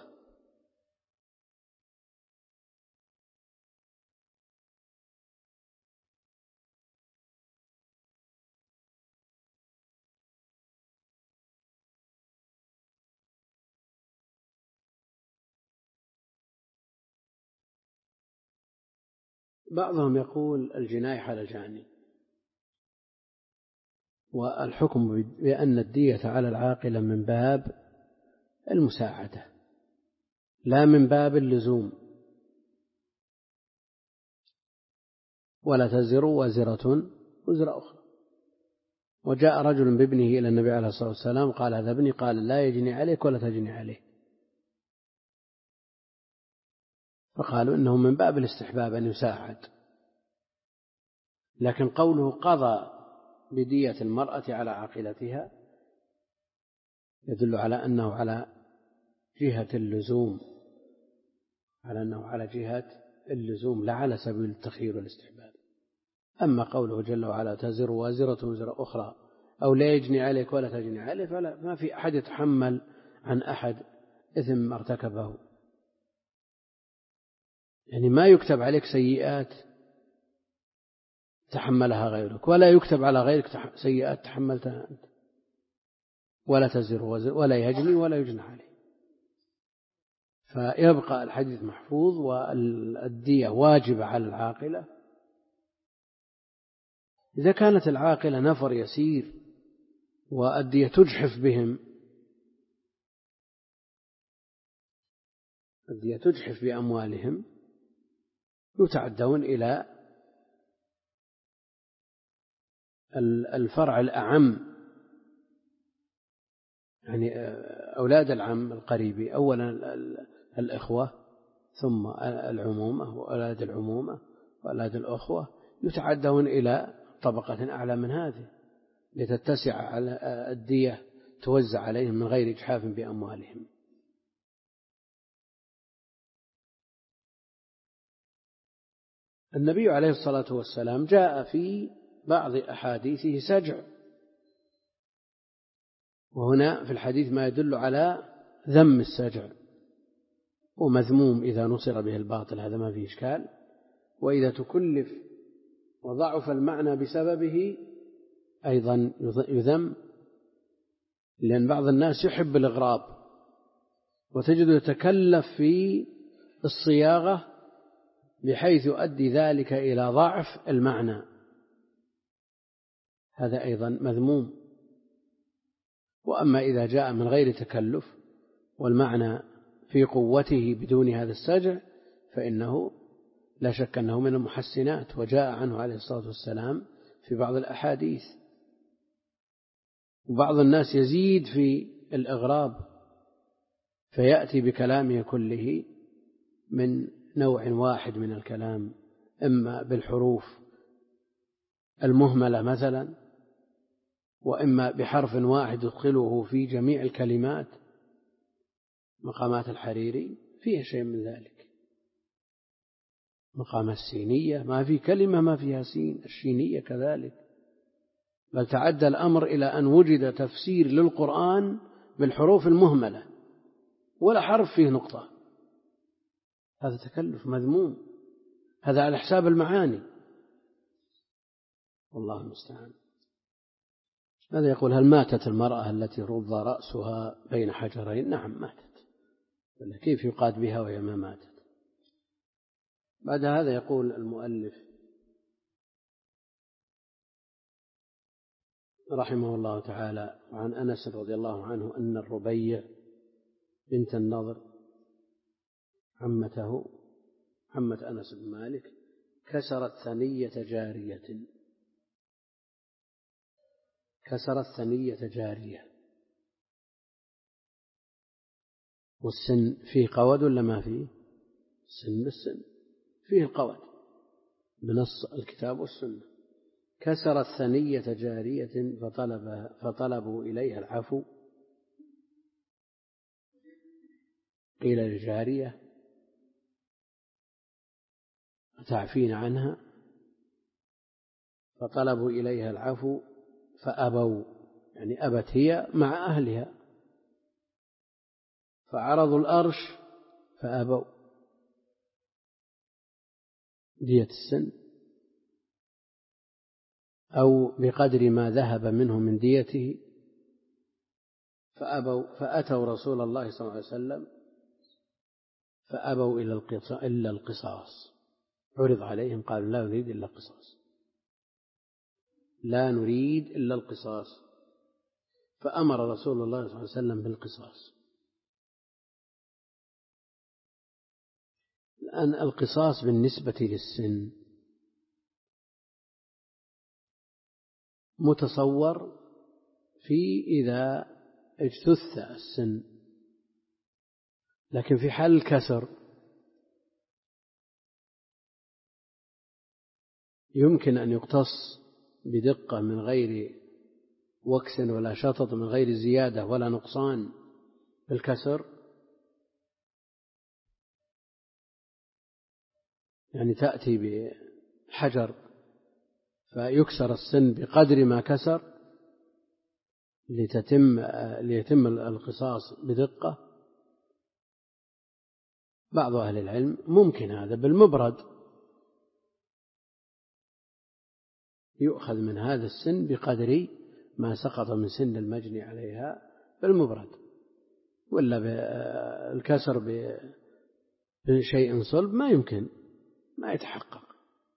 A: بعضهم يقول الجناية على الجاني، والحكم بأن الدية على العاقلة من باب المساعدة لا من باب اللزوم. ولا تزر وازرة وزر أخرى. وجاء رجل بابنه إلى النبي عليه الصلاة والسلام قال هذا ابني، قال لا يجني عليك ولا تجني عليه. فقالوا إنه من باب الاستحباب أن يساعد. لكن قوله قضى بدية المرأة على عاقلتها يدل على أنه على جهة اللزوم، على أنه على جهة اللزوم لا على سبيل التخيير والاستحباب. أما قوله جل وعلا تزر وازرة وزر أخرى أو لا يجني عليك ولا تجني عليه، فلا ما في أحد يتحمل عن أحد إثم ارتكبه. يعني ما يكتب عليك سيئات تحملها غيرك، ولا يكتب على غيرك سيئات تحملتها أنت. ولا تزر وزر ولا يجني ولا يجنى عليه. فيبقى الحديث محفوظ والدية واجبة على العاقلة. إذا كانت العاقلة نفر يسير والدية تجحف بهم، الدية تجحف بأموالهم، يتعدون إلى الفرع الأعم، يعني أولاد العم القريبي أولا الإخوة، ثم العمومة وأولاد العمومة وأولاد الأخوة، يتعدون إلى طبقة أعلى من هذه لتتسع على الدية توزع عليهم من غير إجحاف بأموالهم. النبي عليه الصلاة والسلام جاء في بعض أحاديثه سجع، وهنا في الحديث ما يدل على ذم السجع، ومذموم إذا نصر به الباطل، هذا ما فيه إشكال، وإذا تكلف وضعف المعنى بسببه أيضا يذم، لأن بعض الناس يحب الإغراب وتجد يتكلف في الصياغة بحيث يؤدي ذلك إلى ضعف المعنى، هذا أيضا مذموم. وأما إذا جاء من غير تكلف والمعنى في قوته بدون هذا السجع فإنه لا شك أنه من المحسنات، وجاء عنه عليه الصلاة والسلام في بعض الأحاديث. وبعض الناس يزيد في الإغراب فيأتي بكلامه كله من نوع واحد من الكلام، إما بالحروف المهملة مثلا، وإما بحرف واحد يدخله في جميع الكلمات، مقامات الحريري فيها شيء من ذلك. مقام السينية ما في كلمة ما فيها سين، الشينية كذلك، بل تعدى الأمر إلى أن وجد تفسير للقرآن بالحروف المهملة ولا حرف فيه نقطة. هذا تكلف مذموم، هذا على حساب المعاني، والله المستعان. هذا يقول: هل ماتت المرأة التي رض رأسها بين حجرين؟ نعم ماتت، كيف يقاد بها وهي ما ماتت؟ بعد هذا يقول المؤلف رحمه الله تعالى: عن أنس رضي الله عنه أن الربيع بنت النضر عمته عمة أنس بن مالك كسرت ثنية جارية كسرت ثنية جارية والسن فيه قود ولا ما فيه؟ سن بالسن فيه القود بنص الكتاب والسنة. كسرت ثنية جارية فطلب فطلبوا إليها العفو، قيل للجارية: تعفين عنها؟ فطلبوا إليها العفو فأبوا، يعني أبت هي مع أهلها، فعرضوا الأرش فأبوا دية السن أو بقدر ما ذهب منه من ديته، فأبوا فأتوا رسول الله صلى الله عليه وسلم فأبوا إلا القصاص. عرض عليهم قالوا: لا نريد إلا القصاص، لا نريد إلا القصاص. فأمر رسول الله صلى الله عليه وسلم بالقصاص. الآن القصاص بالنسبة للسن متصور في إذا اجتث السن، لكن في حال الكسر يمكن أن يقتص بدقة من غير وكس ولا شطط، من غير زيادة ولا نقصان بالكسر، يعني تأتي بحجر فيكسر السن بقدر ما كسر لتتم ليتم القصاص بدقة. بعض أهل العلم ممكن هذا بالمبرد، يؤخذ من هذا السن بقدر ما سقط من سن المجني عليها بالمبرد، ولا بالكسر بشيء صلب ما يمكن، ما يتحقق،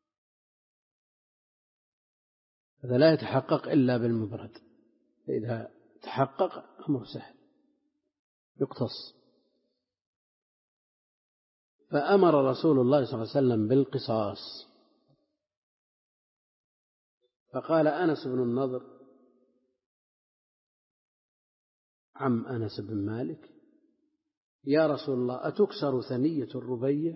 A: هذا لا يتحقق إلا بالمبرد. فإذا تحقق أمر سهل يقتص. فأمر رسول الله صلى الله عليه وسلم بالقصاص. فقال أنس بن النضر عم أنس بن مالك: يا رسول الله أتكسر ثنية الربيع؟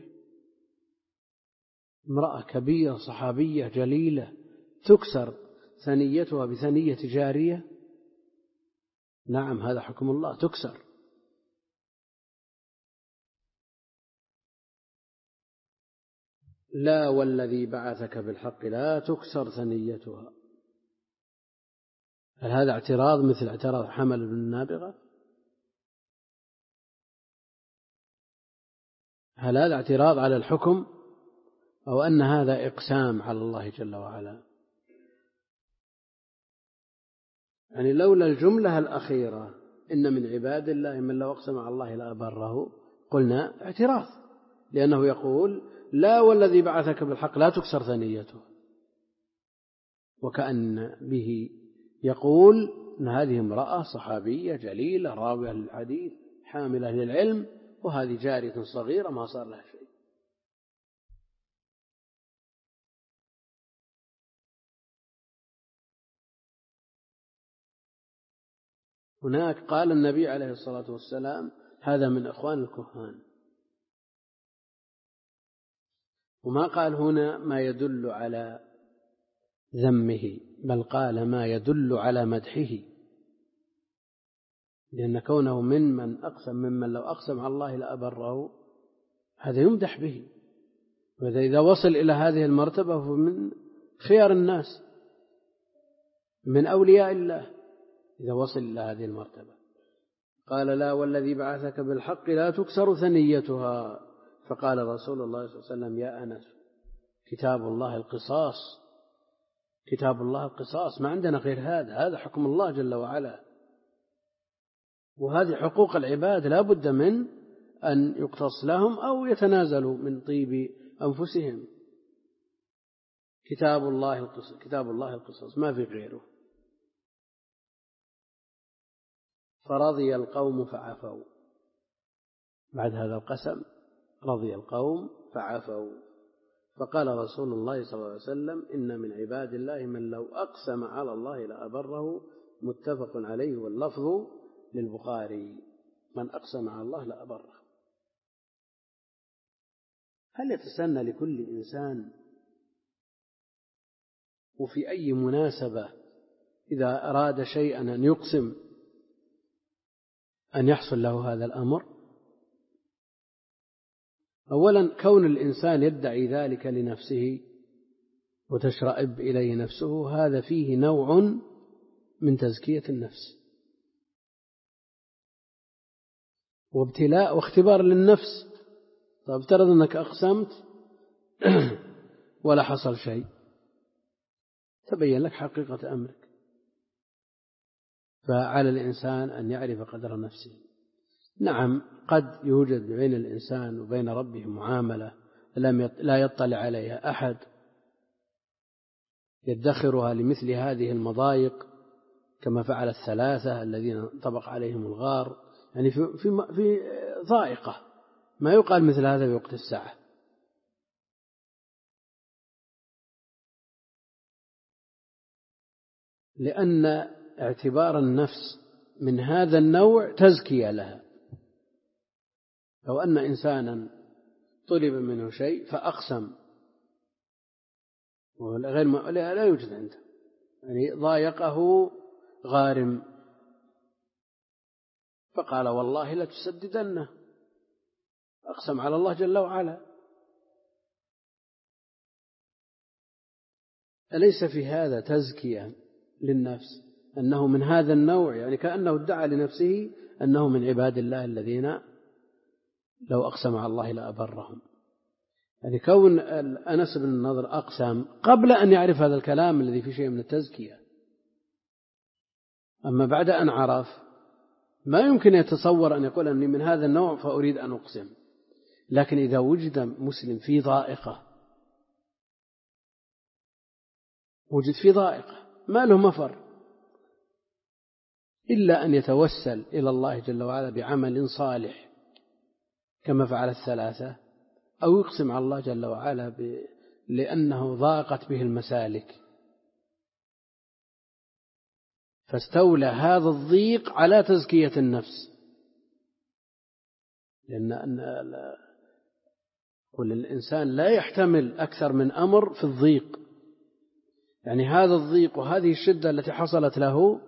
A: امرأة كبيرة صحابية جليلة تكسر ثنيتها بثنية جارية؟ نعم، هذا حكم الله، تكسر. لا والذي بعثك بالحق لا تكسر ثنيتها. هل هذا اعتراض مثل اعتراض حمل بن النابغة؟ هل هذا اعتراض على الحكم أو أن هذا إقسام على الله جل وعلا؟ يعني لولا الجملة الأخيرة إن من عباد الله من لو أقسم على الله لأبره قلنا اعتراض، لأنه يقول لا والذي بعثك بالحق لا تكسر ثنيته، وكأن به يقول أن هذه امرأة صحابية جليلة راوية للحديث حاملة للعلم، وهذه جارية صغيرة ما صار لها شيء. هناك قال النبي عليه الصلاة والسلام هذا من إخوان الكهان، وما قال هنا ما يدل على ذمه، بل قال ما يدل على مدحه، لأن كونه من من أقسم ممن لو أقسم على الله لأبره هذا يمدح به، وإذا وصل إلى هذه المرتبة فهو من خيار الناس من أولياء الله إذا وصل إلى هذه المرتبة. قال لا والذي بعثك بالحق لا تكسر ثنيتها. فقال رسول الله صلى الله عليه وسلم يا أنس كتاب الله القصاص، كتاب الله القصاص، ما عندنا غير هذا، هذا حكم الله جل وعلا، وهذه حقوق العباد لا بد من أن يقتص لهم أو يتنازلوا من طيب أنفسهم. كتاب الله القصاص، كتاب الله القصاص، ما في غيره. فرضي القوم فعفوا، بعد هذا القسم رضي القوم فعفوا. فقال رسول الله صلى الله عليه وسلم إن من عباد الله من لو أقسم على الله لأبره، متفق عليه، واللفظ للبخاري، من أقسم على الله لأبره. هل يتسنى لكل إنسان وفي أي مناسبة إذا أراد شيئا أن يقسم أن يحصل له هذا الأمر؟ أولا كون الإنسان يدعي ذلك لنفسه وتشرئب إليه نفسه، هذا فيه نوع من تزكية النفس وابتلاء واختبار للنفس. طيب افترض أنك أقسمت ولا حصل شيء، تبين لك حقيقة أمرك. فعلى الإنسان أن يعرف قدر نفسه. نعم قد يوجد بين الإنسان وبين ربه معاملة لا يطلع عليها أحد، يدخرها لمثل هذه المضايق كما فعل الثلاثة الذين طبق عليهم الغار، يعني في, في, في ضائقة، ما يقال مثل هذا في وقت الساعة. لأن اعتبار النفس من هذا النوع تزكية لها. لو أن إنسانا طلب منه شيء فأقسم غير ما لا يوجد عنده، يعني ضايقه غارم فقال والله لا تسددنه، أقسم على الله جل وعلا، أليس في هذا تزكية للنفس أنه من هذا النوع؟ يعني كأنه ادعى لنفسه أنه من عباد الله الذين لو أقسم على الله لأبرهم. يعني كون أنس بن النضر أقسم قبل أن يعرف هذا الكلام الذي فيه شيء من التزكية، أما بعد أن عرف ما يمكن يتصور أن يقول أني من هذا النوع فأريد أن أقسم. لكن إذا وجد مسلم في ضائقة، وجد في ضائقة ما له مفر إلا أن يتوسل إلى الله جل وعلا بعمل صالح كما فعل الثلاثة، أو يقسم على الله جل وعلا ب... لأنه ضاقت به المسالك، فاستولى هذا الضيق على تزكية النفس، لأن كل الإنسان لا يحتمل أكثر من أمر في الضيق، يعني هذا الضيق وهذه الشدة التي حصلت له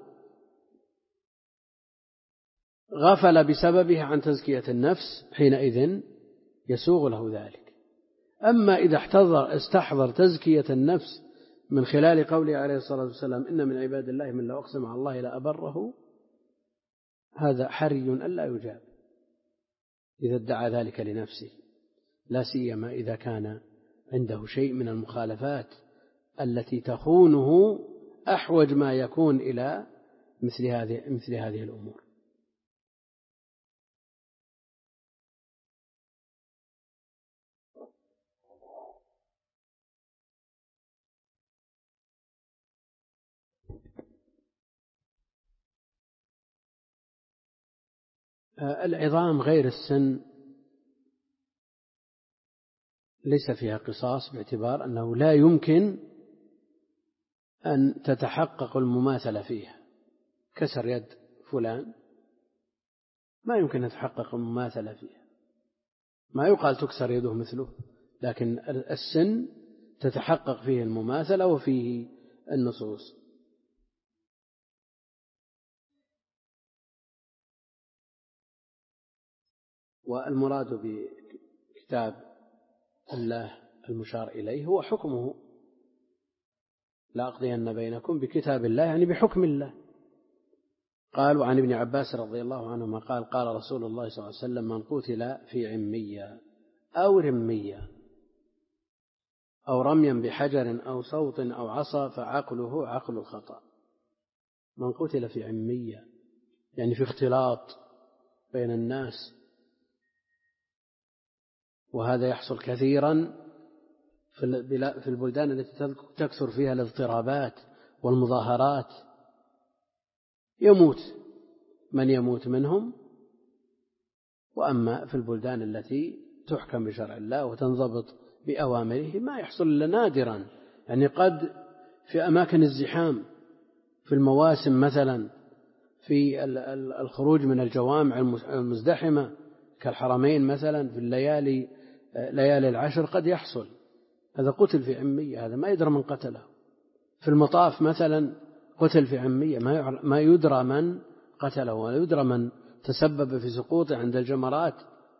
A: غفل بسببها عن تزكية النفس، حينئذ يسوغ له ذلك. أما إذا احتضر استحضر تزكية النفس من خلال قوله عليه الصلاة والسلام إن من عباد الله من لو أقسم على الله لأبره، هذا حري ألا يجاب إذا ادعى ذلك لنفسه، لا سيما إذا كان عنده شيء من المخالفات التي تخونه أحوج ما يكون إلى مثل هذه مثل هذه الأمور. العظام غير السن ليس فيها قصاص، باعتبار أنه لا يمكن أن تتحقق المماثلة فيها. كسر يد فلان ما يمكن أن تتحقق المماثلة فيها، ما يقال تكسر يده مثله، لكن السن تتحقق فيه المماثلة وفيه النصوص. والمراد بكتاب الله المشار إليه هو حكمه، لا أقضين بينكم بكتاب الله، يعني بحكم الله. قالوا عن ابن عباس رضي الله عنهما قال قال رسول الله صلى الله عليه وسلم من قتل في عمية أو رمية أو رميا بحجر أو صوت أو عصا فعقله عقل الخطأ. من قتل في عمية يعني في اختلاط بين الناس، وهذا يحصل كثيرا في البلدان التي تكثر فيها الاضطرابات والمظاهرات، يموت من يموت منهم. وأما في البلدان التي تحكم بشرع الله وتنضبط بأوامره ما يحصل إلا نادرا، يعني قد في أماكن الزحام في المواسم مثلا، في الخروج من الجوامع المزدحمة كالحرمين مثلا في الليالي ليالي العشر قد يحصل هذا قتل في عمية، هذا ما يدرى من قتله. في المطاف مثلا قتل في عمية، ما يدرى من قتله ولا يدرى من تسبب في سقوطه عند الجمرات.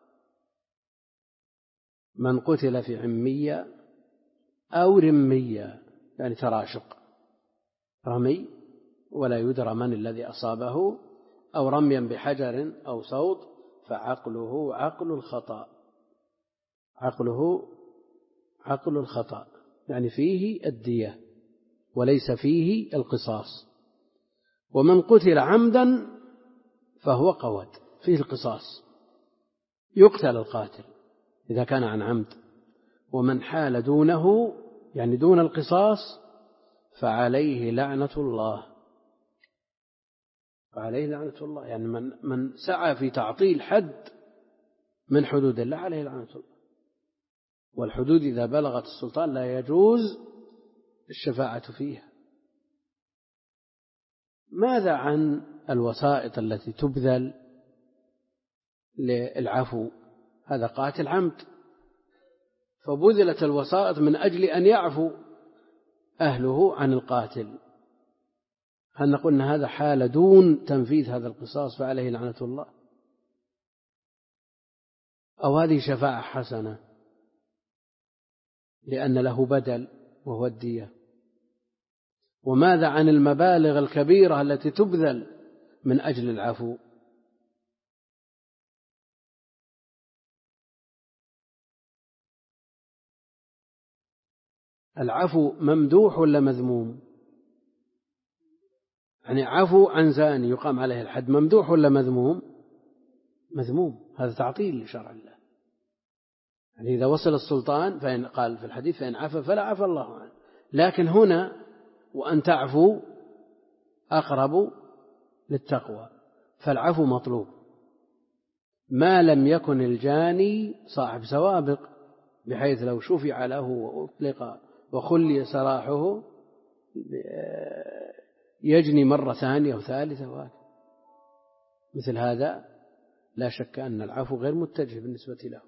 A: من قتل في عمية أو رمية يعني تراشق، رمي ولا يدرى من الذي أصابه، أو رميا بحجر أو صوت فعقله عقل الخطأ. عقله عقل الخطأ يعني فيه الدية وليس فيه القصاص. ومن قتل عمدا فهو قود، فيه القصاص، يقتل القاتل إذا كان عن عمد. ومن حال دونه يعني دون القصاص فعليه لعنة الله، فعليه لعنة الله يعني من من سعى في تعطيل حد من حدود الله عليه لعنة الله. والحدود إذا بلغت السلطان لا يجوز الشفاعة فيها. ماذا عن الوسائط التي تبذل للعفو؟ هذا قاتل عمد، فبذلت الوسائط من أجل أن يعفو أهله عن القاتل. هل نقول أن هذا حال دون تنفيذ هذا القصاص فعليه لعنة الله؟ أو هذه شفاعة حسنة لأن له بدل وهو الدية؟ وماذا عن المبالغ الكبيرة التي تبذل من أجل العفو؟ العفو ممدوح ولا مذموم؟ يعني عفو عن زاني يقام عليه الحد ممدوح ولا مذموم؟ مذموم، هذا تعطيل لشرع الله. يعني إذا وصل السلطان فإن قال في الحديث فإن عفا فلا عفا الله عنه، لكن هنا وأن تعفو أقرب للتقوى، فالعفو مطلوب ما لم يكن الجاني صاحب سوابق. بحيث لو شفع له وأطلق وخلي سراحه يجني مرة ثانية وثالثة وهكذا. مثل هذا لا شك أن العفو غير متجه بالنسبة له.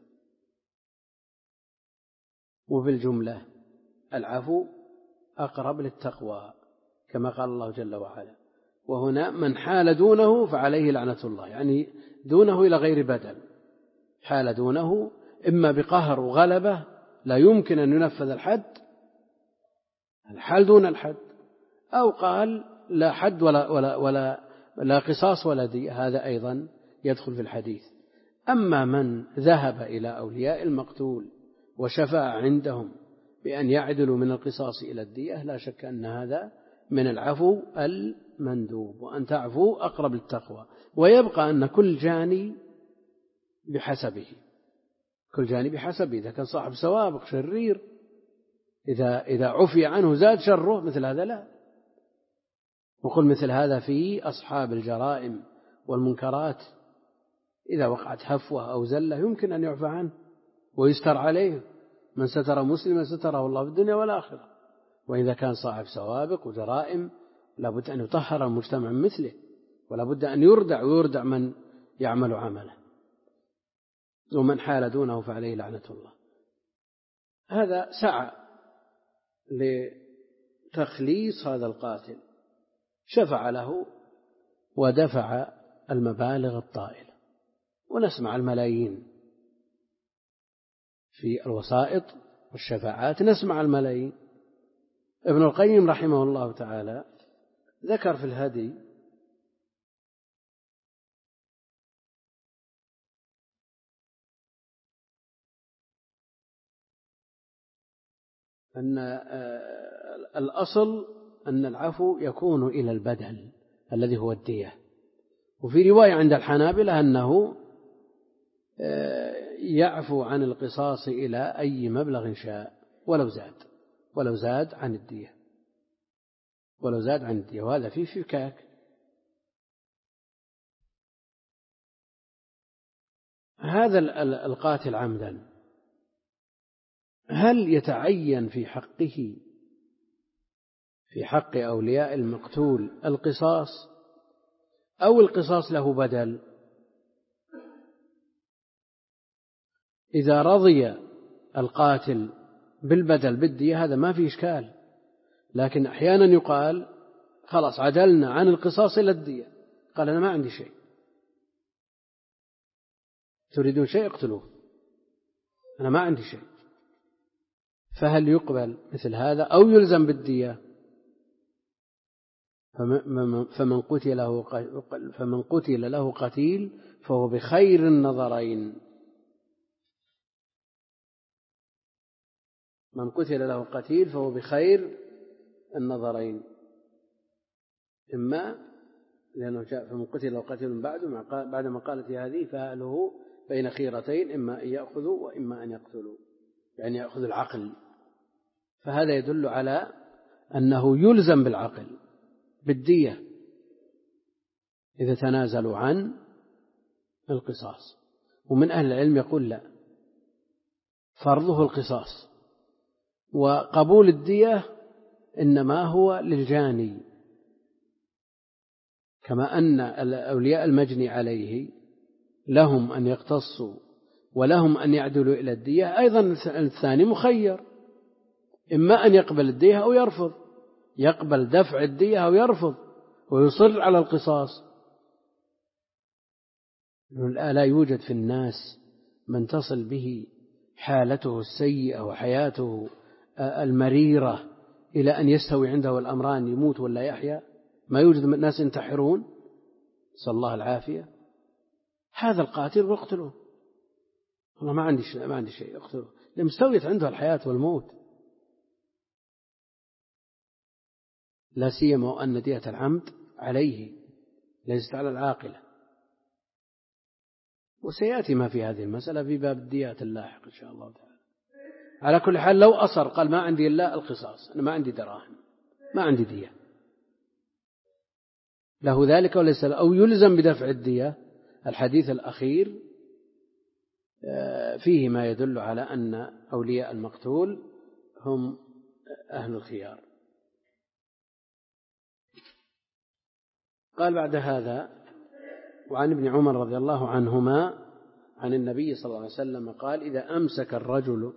A: وبالجملة العفو أقرب للتقوى كما قال الله جل وعلا. وهنا من حال دونه فعليه لعنة الله، يعني دونه إلى غير بدل، حال دونه إما بقهر وغلبة لا يمكن أن ينفذ الحد، الحال دون الحد، أو قال لا حد ولا, ولا, ولا, لا قصاص ولا دي، هذا أيضا يدخل في الحديث. أما من ذهب إلى أولياء المقتول وشفع عندهم بأن يعدلوا من القصاص إلى الدية، لا شك أن هذا من العفو المندوب، وأن تعفو أقرب للتقوى. ويبقى أن كل جاني بحسبه، كل جاني بحسبه. إذا كان صاحب سوابق شرير، إذا, إذا عفي عنه زاد شره، مثل هذا لا. وقل مثل هذا في أصحاب الجرائم والمنكرات، إذا وقعت هفوة أو زلة يمكن أن يعفى عنه ويستر عليه، من ستر مسلما ستره الله في الدنيا والآخرة. وإذا كان صاحب سوابق وجرائم لابد أن يطهر المجتمع مثله، ولابد أن يردع ويردع من يعمل عمله، ومن حال دونه فعليه لعنة الله. هذا سعى لتخليص هذا القاتل، شفع له ودفع المبالغ الطائلة، ونسمع الملايين في الوسائط والشفاعات، نسمع الملايين. ابن القيم رحمه الله تعالى ذكر في الهدي أن الأصل أن العفو يكون إلى البدل الذي هو الدية، وفي رواية عند الحنابلة أنه يعفو عن القصاص إلى أي مبلغ شاء ولو زاد ولو زاد عن الدية ولو زاد عن الدية وهذا فيه فكاك. هذا القاتل عمدا هل يتعين في حقه في حق أولياء المقتول القصاص، أو القصاص له بدل؟ إذا رضي القاتل بالبدل بالدية هذا ما في إشكال، لكن أحيانا يقال خلاص عدلنا عن القصاص إلى الدية، قال أنا ما عندي شيء، تريدون شيء اقتلوه، أنا ما عندي شيء. فهل يقبل مثل هذا أو يلزم بالدية؟ فمن قتل له فمن قتل له قتيل فهو بخير النظرين، من قتل له قتيل فهو بخير النظرين، إما لأنه جاء فمن قتل له قتيل بعد بعد مقالة هذه فأهله بين خيرتين، إما أن يأخذوا وإما أن يقتلوا، يعني يأخذ العقل. فهذا يدل على أنه يلزم بالعقل بالدية إذا تنازلوا عن القصاص. ومن أهل العلم يقول لا، فرضه القصاص، وقبول الدية إنما هو للجاني، كما أن الأولياء المجني عليه لهم أن يقتصوا ولهم أن يعدلوا إلى الدية، أيضا الثاني مخير، إما أن يقبل الدية أو يرفض، يقبل دفع الدية أو يرفض ويصر على القصاص. لا يوجد في الناس من تصل به حالته السيئة وحياته المريرة إلى أن يستوي عنده الأمران، يموت ولا يحيا. ما يوجد ناس ينتحرون، صلى الله العافية. هذا القاتل واقتلوه، والله ما عندي شيء ما عندي شيء اقتلوه، لأن مستويت عنده الحياة والموت. لا سيما وأن دية العمد عليه ليست على العاقلة. وسيأتي ما في هذه المسألة في باب الديات اللاحق إن شاء الله تعالى. على كل حال لو أصر قال ما عندي إلا القصاص، أنا ما عندي دراهم ما عندي دية، له ذلك وليس له، أو يلزم بدفع الدية. الحديث الأخير فيه ما يدل على أن أولياء المقتول هم أهل الخيار. قال بعد هذا: وعن ابن عمر رضي الله عنهما عن النبي صلى الله عليه وسلم قال: إذا أمسك الرجل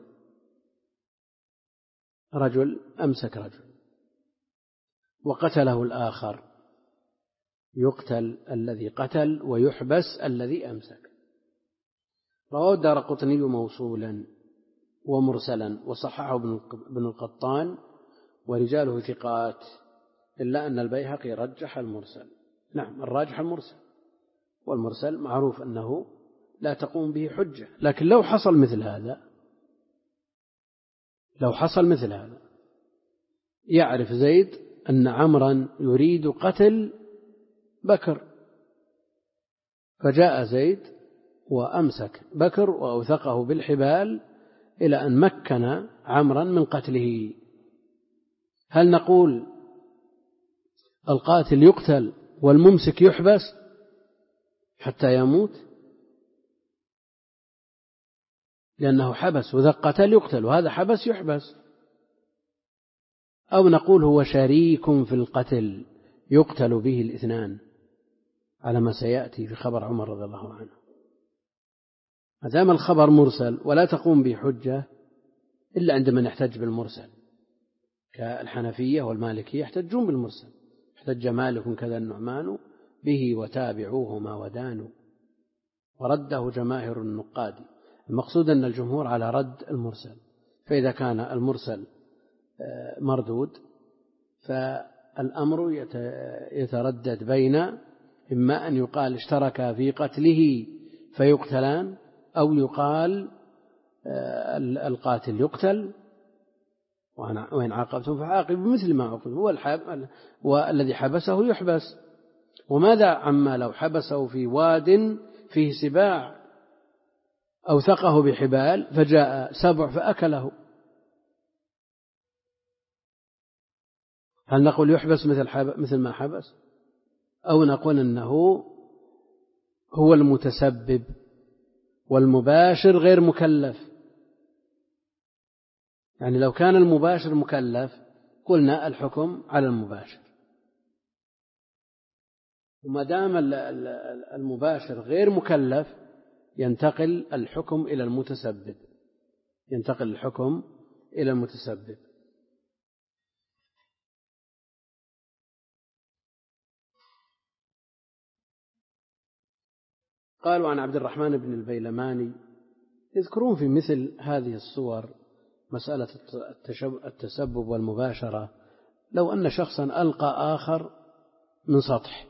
A: رجل أمسك رجل وقتله الآخر يقتل الذي قتل ويحبس الذي أمسك. رواه الدارقطني موصولا ومرسلا وصححه ابن القطان ورجاله ثقات، إلا أن البيهقي رجح المرسل. نعم، الراجح المرسل، والمرسل معروف أنه لا تقوم به حجة. لكن لو حصل مثل هذا لو حصل مثل هذا يعرف زيد أن عمرا يريد قتل بكر، فجاء زيد وأمسك بكر وأوثقه بالحبال إلى أن مكن عمرا من قتله. هل نقول القاتل يقتل والممسك يحبس حتى يموت لأنه حبس، وذا قتل يقتل وهذا حبس يحبس؟ أو نقول هو شريك في القتل يقتل به الاثنان على ما سيأتي في خبر عمر رضي الله عنه؟ ما دام الخبر مرسل ولا تقوم به حجة إلا عندما نحتج بالمرسل، كالحنفية والمالكية يحتجون بالمرسل، احتج مالك كذا النعمان به وتابعوهما ودانوا، ورده جماهير النقاد. المقصود أن الجمهور على رد المرسل، فإذا كان المرسل مردود فالأمر يتردد بين إما أن يقال اشترك في قتله فيقتلان، أو يقال القاتل يقتل وإن عاقبتم فعاقبوا بمثل ما عوقبتم، والذي حبسه يحبس. وماذا عما لو حبسه في واد فيه سباع أوثقه بحبال فجاء سبع فأكله؟ هل نقول يحبس مثل, مثل ما حبس، أو نقول أنه هو المتسبب والمباشر غير مكلف؟ يعني لو كان المباشر مكلف قلنا الحكم على المباشر، وما دام المباشر غير مكلف ينتقل الحكم إلى المتسبب ينتقل الحكم إلى المتسبب. قالوا عن عبد الرحمن بن البيلماني: يذكرون في مثل هذه الصور مسألة التسبب والمباشرة، لو أن شخصا ألقى آخر من سطح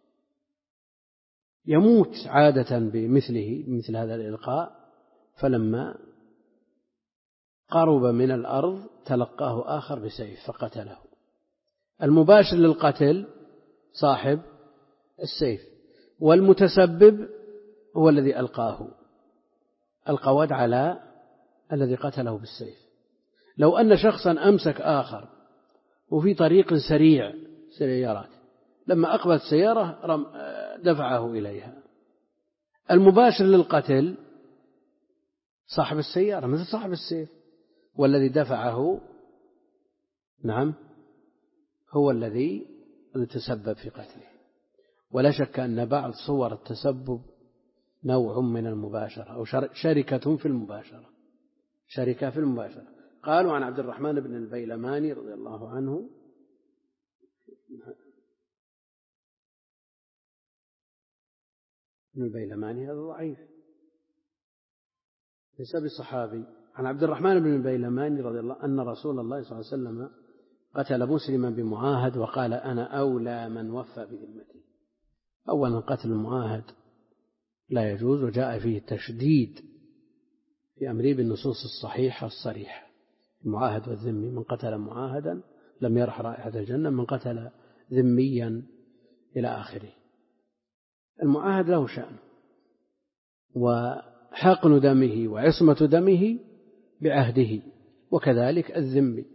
A: يموت عادة بمثله بمثل هذا الإلقاء، فلما قرب من الأرض تلقاه آخر بسيف فقتله. المباشر للقتل صاحب السيف، والمتسبب هو الذي ألقاه القواد على الذي قتله بالسيف. لو أن شخصا أمسك آخر وفي طريق سريع سيارات، لما أقبلت سيارة دفعه إليها، المباشر للقتل صاحب السيارة مثل صاحب السيف، والذي دفعه نعم هو الذي تسبب في قتله. ولا شك أن بعض صور التسبب نوع من المباشرة أو شركة في المباشرة شركة في المباشرة. قالوا عن عبد الرحمن بن البيلماني رضي الله عنه: ابن البيلماني هذا ضعيف ليس بصحابي. عن عبد الرحمن بن البيلماني رضي الله أن رسول الله صلى الله عليه وسلم قتل مسلما بمعاهد وقال: أنا أولى من وفى بذمته. أولا قتل المعاهد لا يجوز، وجاء فيه التشديد في أمره بالنصوص الصحيحة الصريحة. المعاهد والذمي: من قتل معاهدا لم يرح رائحة الجنة، من قتل ذميا إلى آخره. المعاهد له شأن، وحقن دمه وعصمة دمه بعهده، وكذلك الذمي.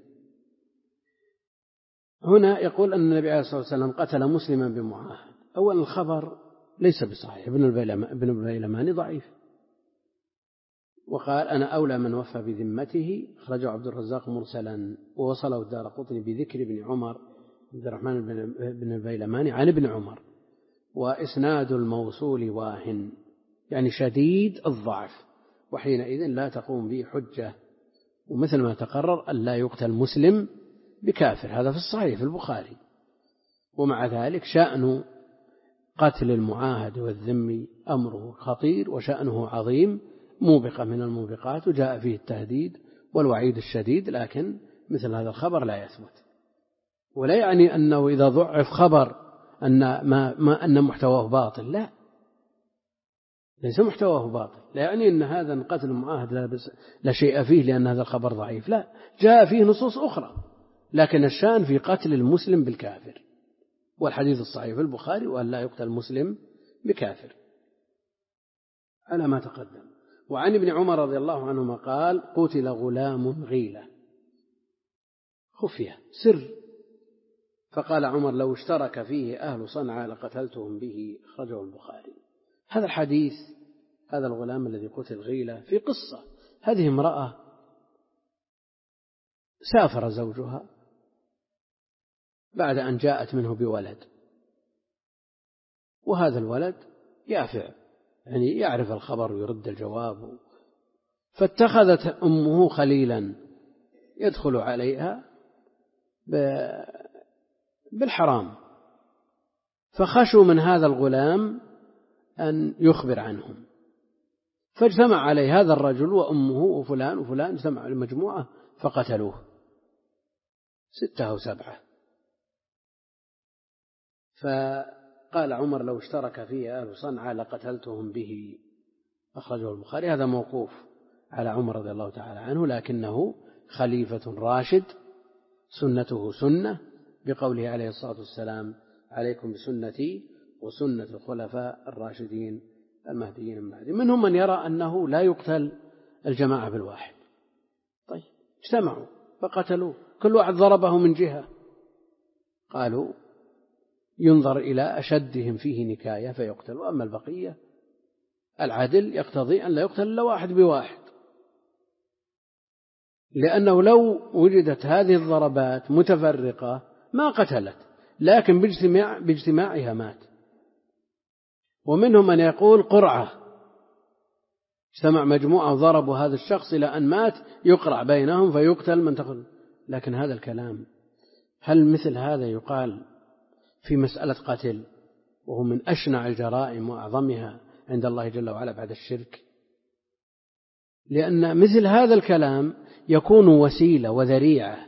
A: هنا يقول أن النبي عليه الصلاة والسلام قتل مسلما بمعاهد. أولا الخبر ليس بصحيح، ابن البيلماني ضعيف، وقال أنا أولى من وفى بذمته، أخرجه عبد الرزاق مرسلا، ووصله الدارقطني بذكر ابن عمر عبد الرحمن بن البيلماني عن ابن عمر، وإسناد الموصول واهن، يعني شديد الضعف، وحينئذ لا تقوم به حجة. ومثل ما تقرر أن لا يقتل مسلم بكافر، هذا في الصحيح في البخاري. ومع ذلك شأن قتل المعاهد والذمي أمره خطير وشأنه عظيم، موبقة من الموبقات، وجاء فيه التهديد والوعيد الشديد، لكن مثل هذا الخبر لا يثبت. ولا يعني أنه إذا ضعف خبر أن ما, ما أن محتواه باطل، لا، ليس محتواه باطل، لا يعني أن هذا قتل المعاهد لا, لا شيء فيه لأن هذا الخبر ضعيف، لا، جاء فيه نصوص أخرى، لكن الشأن في قتل المسلم بالكافر، والحديث الصحيح في البخاري وأن لا يقتل المسلم بكافر على ما تقدم. وعن ابن عمر رضي الله عنهما قال قتل غلام غيلة خفية سر، فقال عمر لو اشترك فيه أهل صنعاء لقتلتهم به، أخرجه البخاري. هذا الحديث، هذا الغلام الذي قتل غيلة في قصة، هذه امرأة سافر زوجها بعد أن جاءت منه بولد، وهذا الولد يافع، يعني يعرف الخبر ويرد الجواب، فاتخذت أمه خليلا يدخل عليها بالحرام، فخشوا من هذا الغلام أن يخبر عنهم، فاجتمع عليه هذا الرجل وأمه وفلان وفلان، اجتمع المجموعة فقتلوه ستة أو سبعة. فقال عمر لو اشترك فيه أهل صنعاء لقتلتهم به، أخرجه البخاري. هذا موقوف على عمر رضي الله تعالى عنه، لكنه خليفة راشد، سنته سنة، بقوله عليه الصلاة والسلام عليكم بسنتي وسنة الخلفاء الراشدين المهديين من بعدي. منهم من يرى أنه لا يقتل الجماعة بالواحد، طيب اجتمعوا فقتلوا، كل واحد ضربه من جهة، قالوا ينظر إلى أشدهم فيه نكاية فيقتل، وأما البقية العدل يقتضي أن لا يقتل إلا واحد بواحد، لأنه لو وجدت هذه الضربات متفرقة ما قتلت، لكن باجتماع باجتماعها مات. ومنهم من يقول قرعة، اجتمع مجموعة وضربوا هذا الشخص إلى أن مات، يقرع بينهم فيقتل من تقتل. لكن هذا الكلام، هل مثل هذا يقال في مسألة قتل وهو من أشنع الجرائم وأعظمها عند الله جل وعلا بعد الشرك؟ لأن مثل هذا الكلام يكون وسيلة وذريعة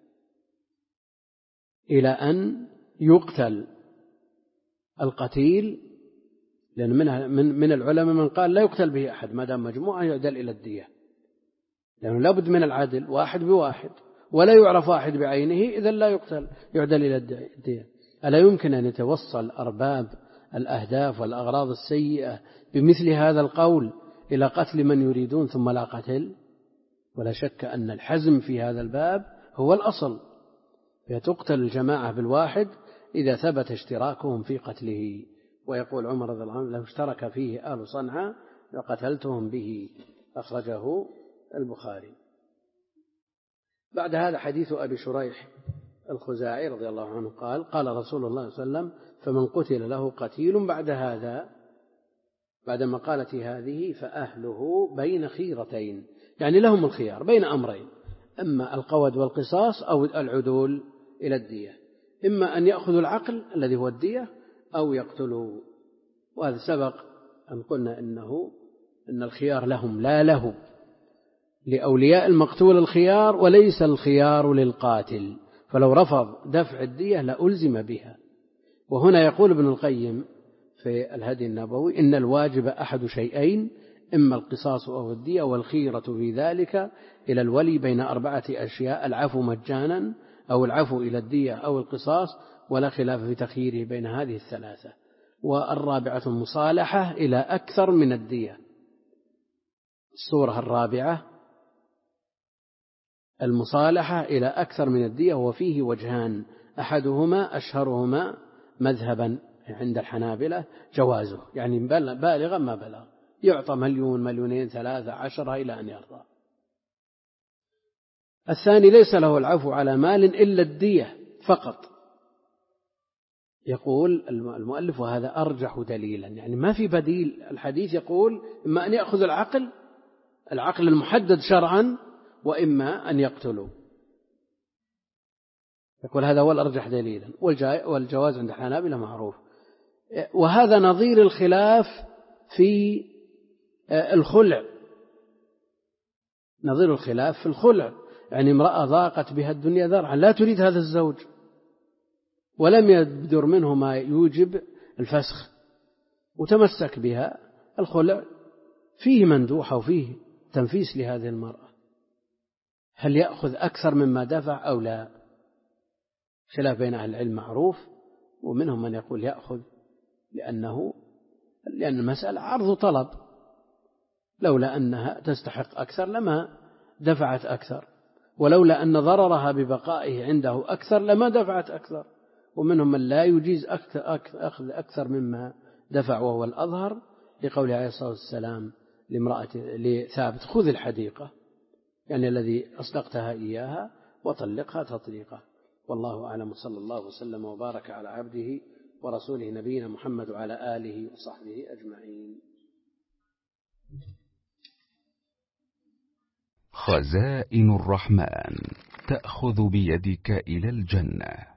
A: إلى أن يقتل القتيل، لأن من من العلماء من قال لا يقتل به أحد ما دام مجموعة يعدل إلى الدية، لأنه لابد من العدل، واحد بواحد، ولا يعرف واحد بعينه، إذا لا يقتل يعدل إلى الدية. ألا يمكن أن يتوصل أرباب الأهداف والأغراض السيئة بمثل هذا القول إلى قتل من يريدون ثم لا قتل؟ ولا شك أن الحزم في هذا الباب هو الأصل، فتقتل الجماعة بالواحد إذا ثبت اشتراكهم في قتله. ويقول عمر رضي الله عنه لو اشترك فيه أهل صنعاء لقتلتهم به، أخرجه البخاري. بعد هذا حديث أبي شريح الخزاعي رضي الله عنه قال قال رسول الله صلى الله عليه وسلم فمن قتل له قتيل بعد هذا، بعد مقالة هذه، فأهله بين خيرتين، يعني لهم الخيار بين أمرين، إما القود والقصاص أو العدول إلى الدية، إما أن يأخذوا العقل الذي هو الدية أو يقتلوا. وهذا سبق أن قلنا إنه إن الخيار لهم لا له، لأولياء المقتول الخيار وليس الخيار للقاتل، فلو رفض دفع الدية لألزم بها. وهنا يقول ابن القيم في الهدي النبوي إن الواجب أحد شيئين، إما القصاص أو الدية، والخيرة في ذلك إلى الولي بين أربعة أشياء: العفو مجانا أو العفو إلى الدية أو القصاص، ولا خلاف في تخييره بين هذه الثلاثة. والرابعة المصالحة إلى أكثر من الدية. الصورة الرابعة المصالحة إلى أكثر من الدية، وفيه وجهان، أحدهما أشهرهما مذهبا عند الحنابلة جوازه، يعني بالغا ما بلغ، يعطى مليون مليونين ثلاثة عشرة إلى أن يرضى. الثاني ليس له العفو على مال إلا الدية فقط. يقول المؤلف وهذا أرجح دليلا، يعني ما في بديل. الحديث يقول إما أن يأخذ العقل العقل المحدد شرعا، وإما أن يقتلوا. يقول هذا هو الأرجح دليلا، والجواز عند الحنابلة معروف. وهذا نظير الخلاف في الخلع، نظير الخلاف في الخلع، يعني امرأة ضاقت بها الدنيا ذرعا لا تريد هذا الزوج ولم يبدر منه ما يوجب الفسخ وتمسك بها، الخلع فيه مندوحة وفيه تنفيس لهذه المرأة، هل يأخذ أكثر مما دفع أو لا؟ خلاف بين أهل العلم معروف، ومنهم من يقول يأخذ لأنه لأن المسألة عرض طلب، لولا أنها تستحق أكثر لما دفعت أكثر، ولولا أن ضررها ببقائه عنده أكثر لما دفعت أكثر. ومنهم من لا يجيز أخذ أكثر مما دفع، وهو الأظهر لقوله عليه الصلاة والسلام لامرأة لثابت خذ الحديقة، يعني الذي أصدقتها إياها وطلقها تطليقة. والله أعلم، صلى الله وسلم وبارك على عبده ورسوله نبينا محمد وعلى آله وصحبه أجمعين.
C: خزائن الرحمن تأخذ بيدك إلى الجنة.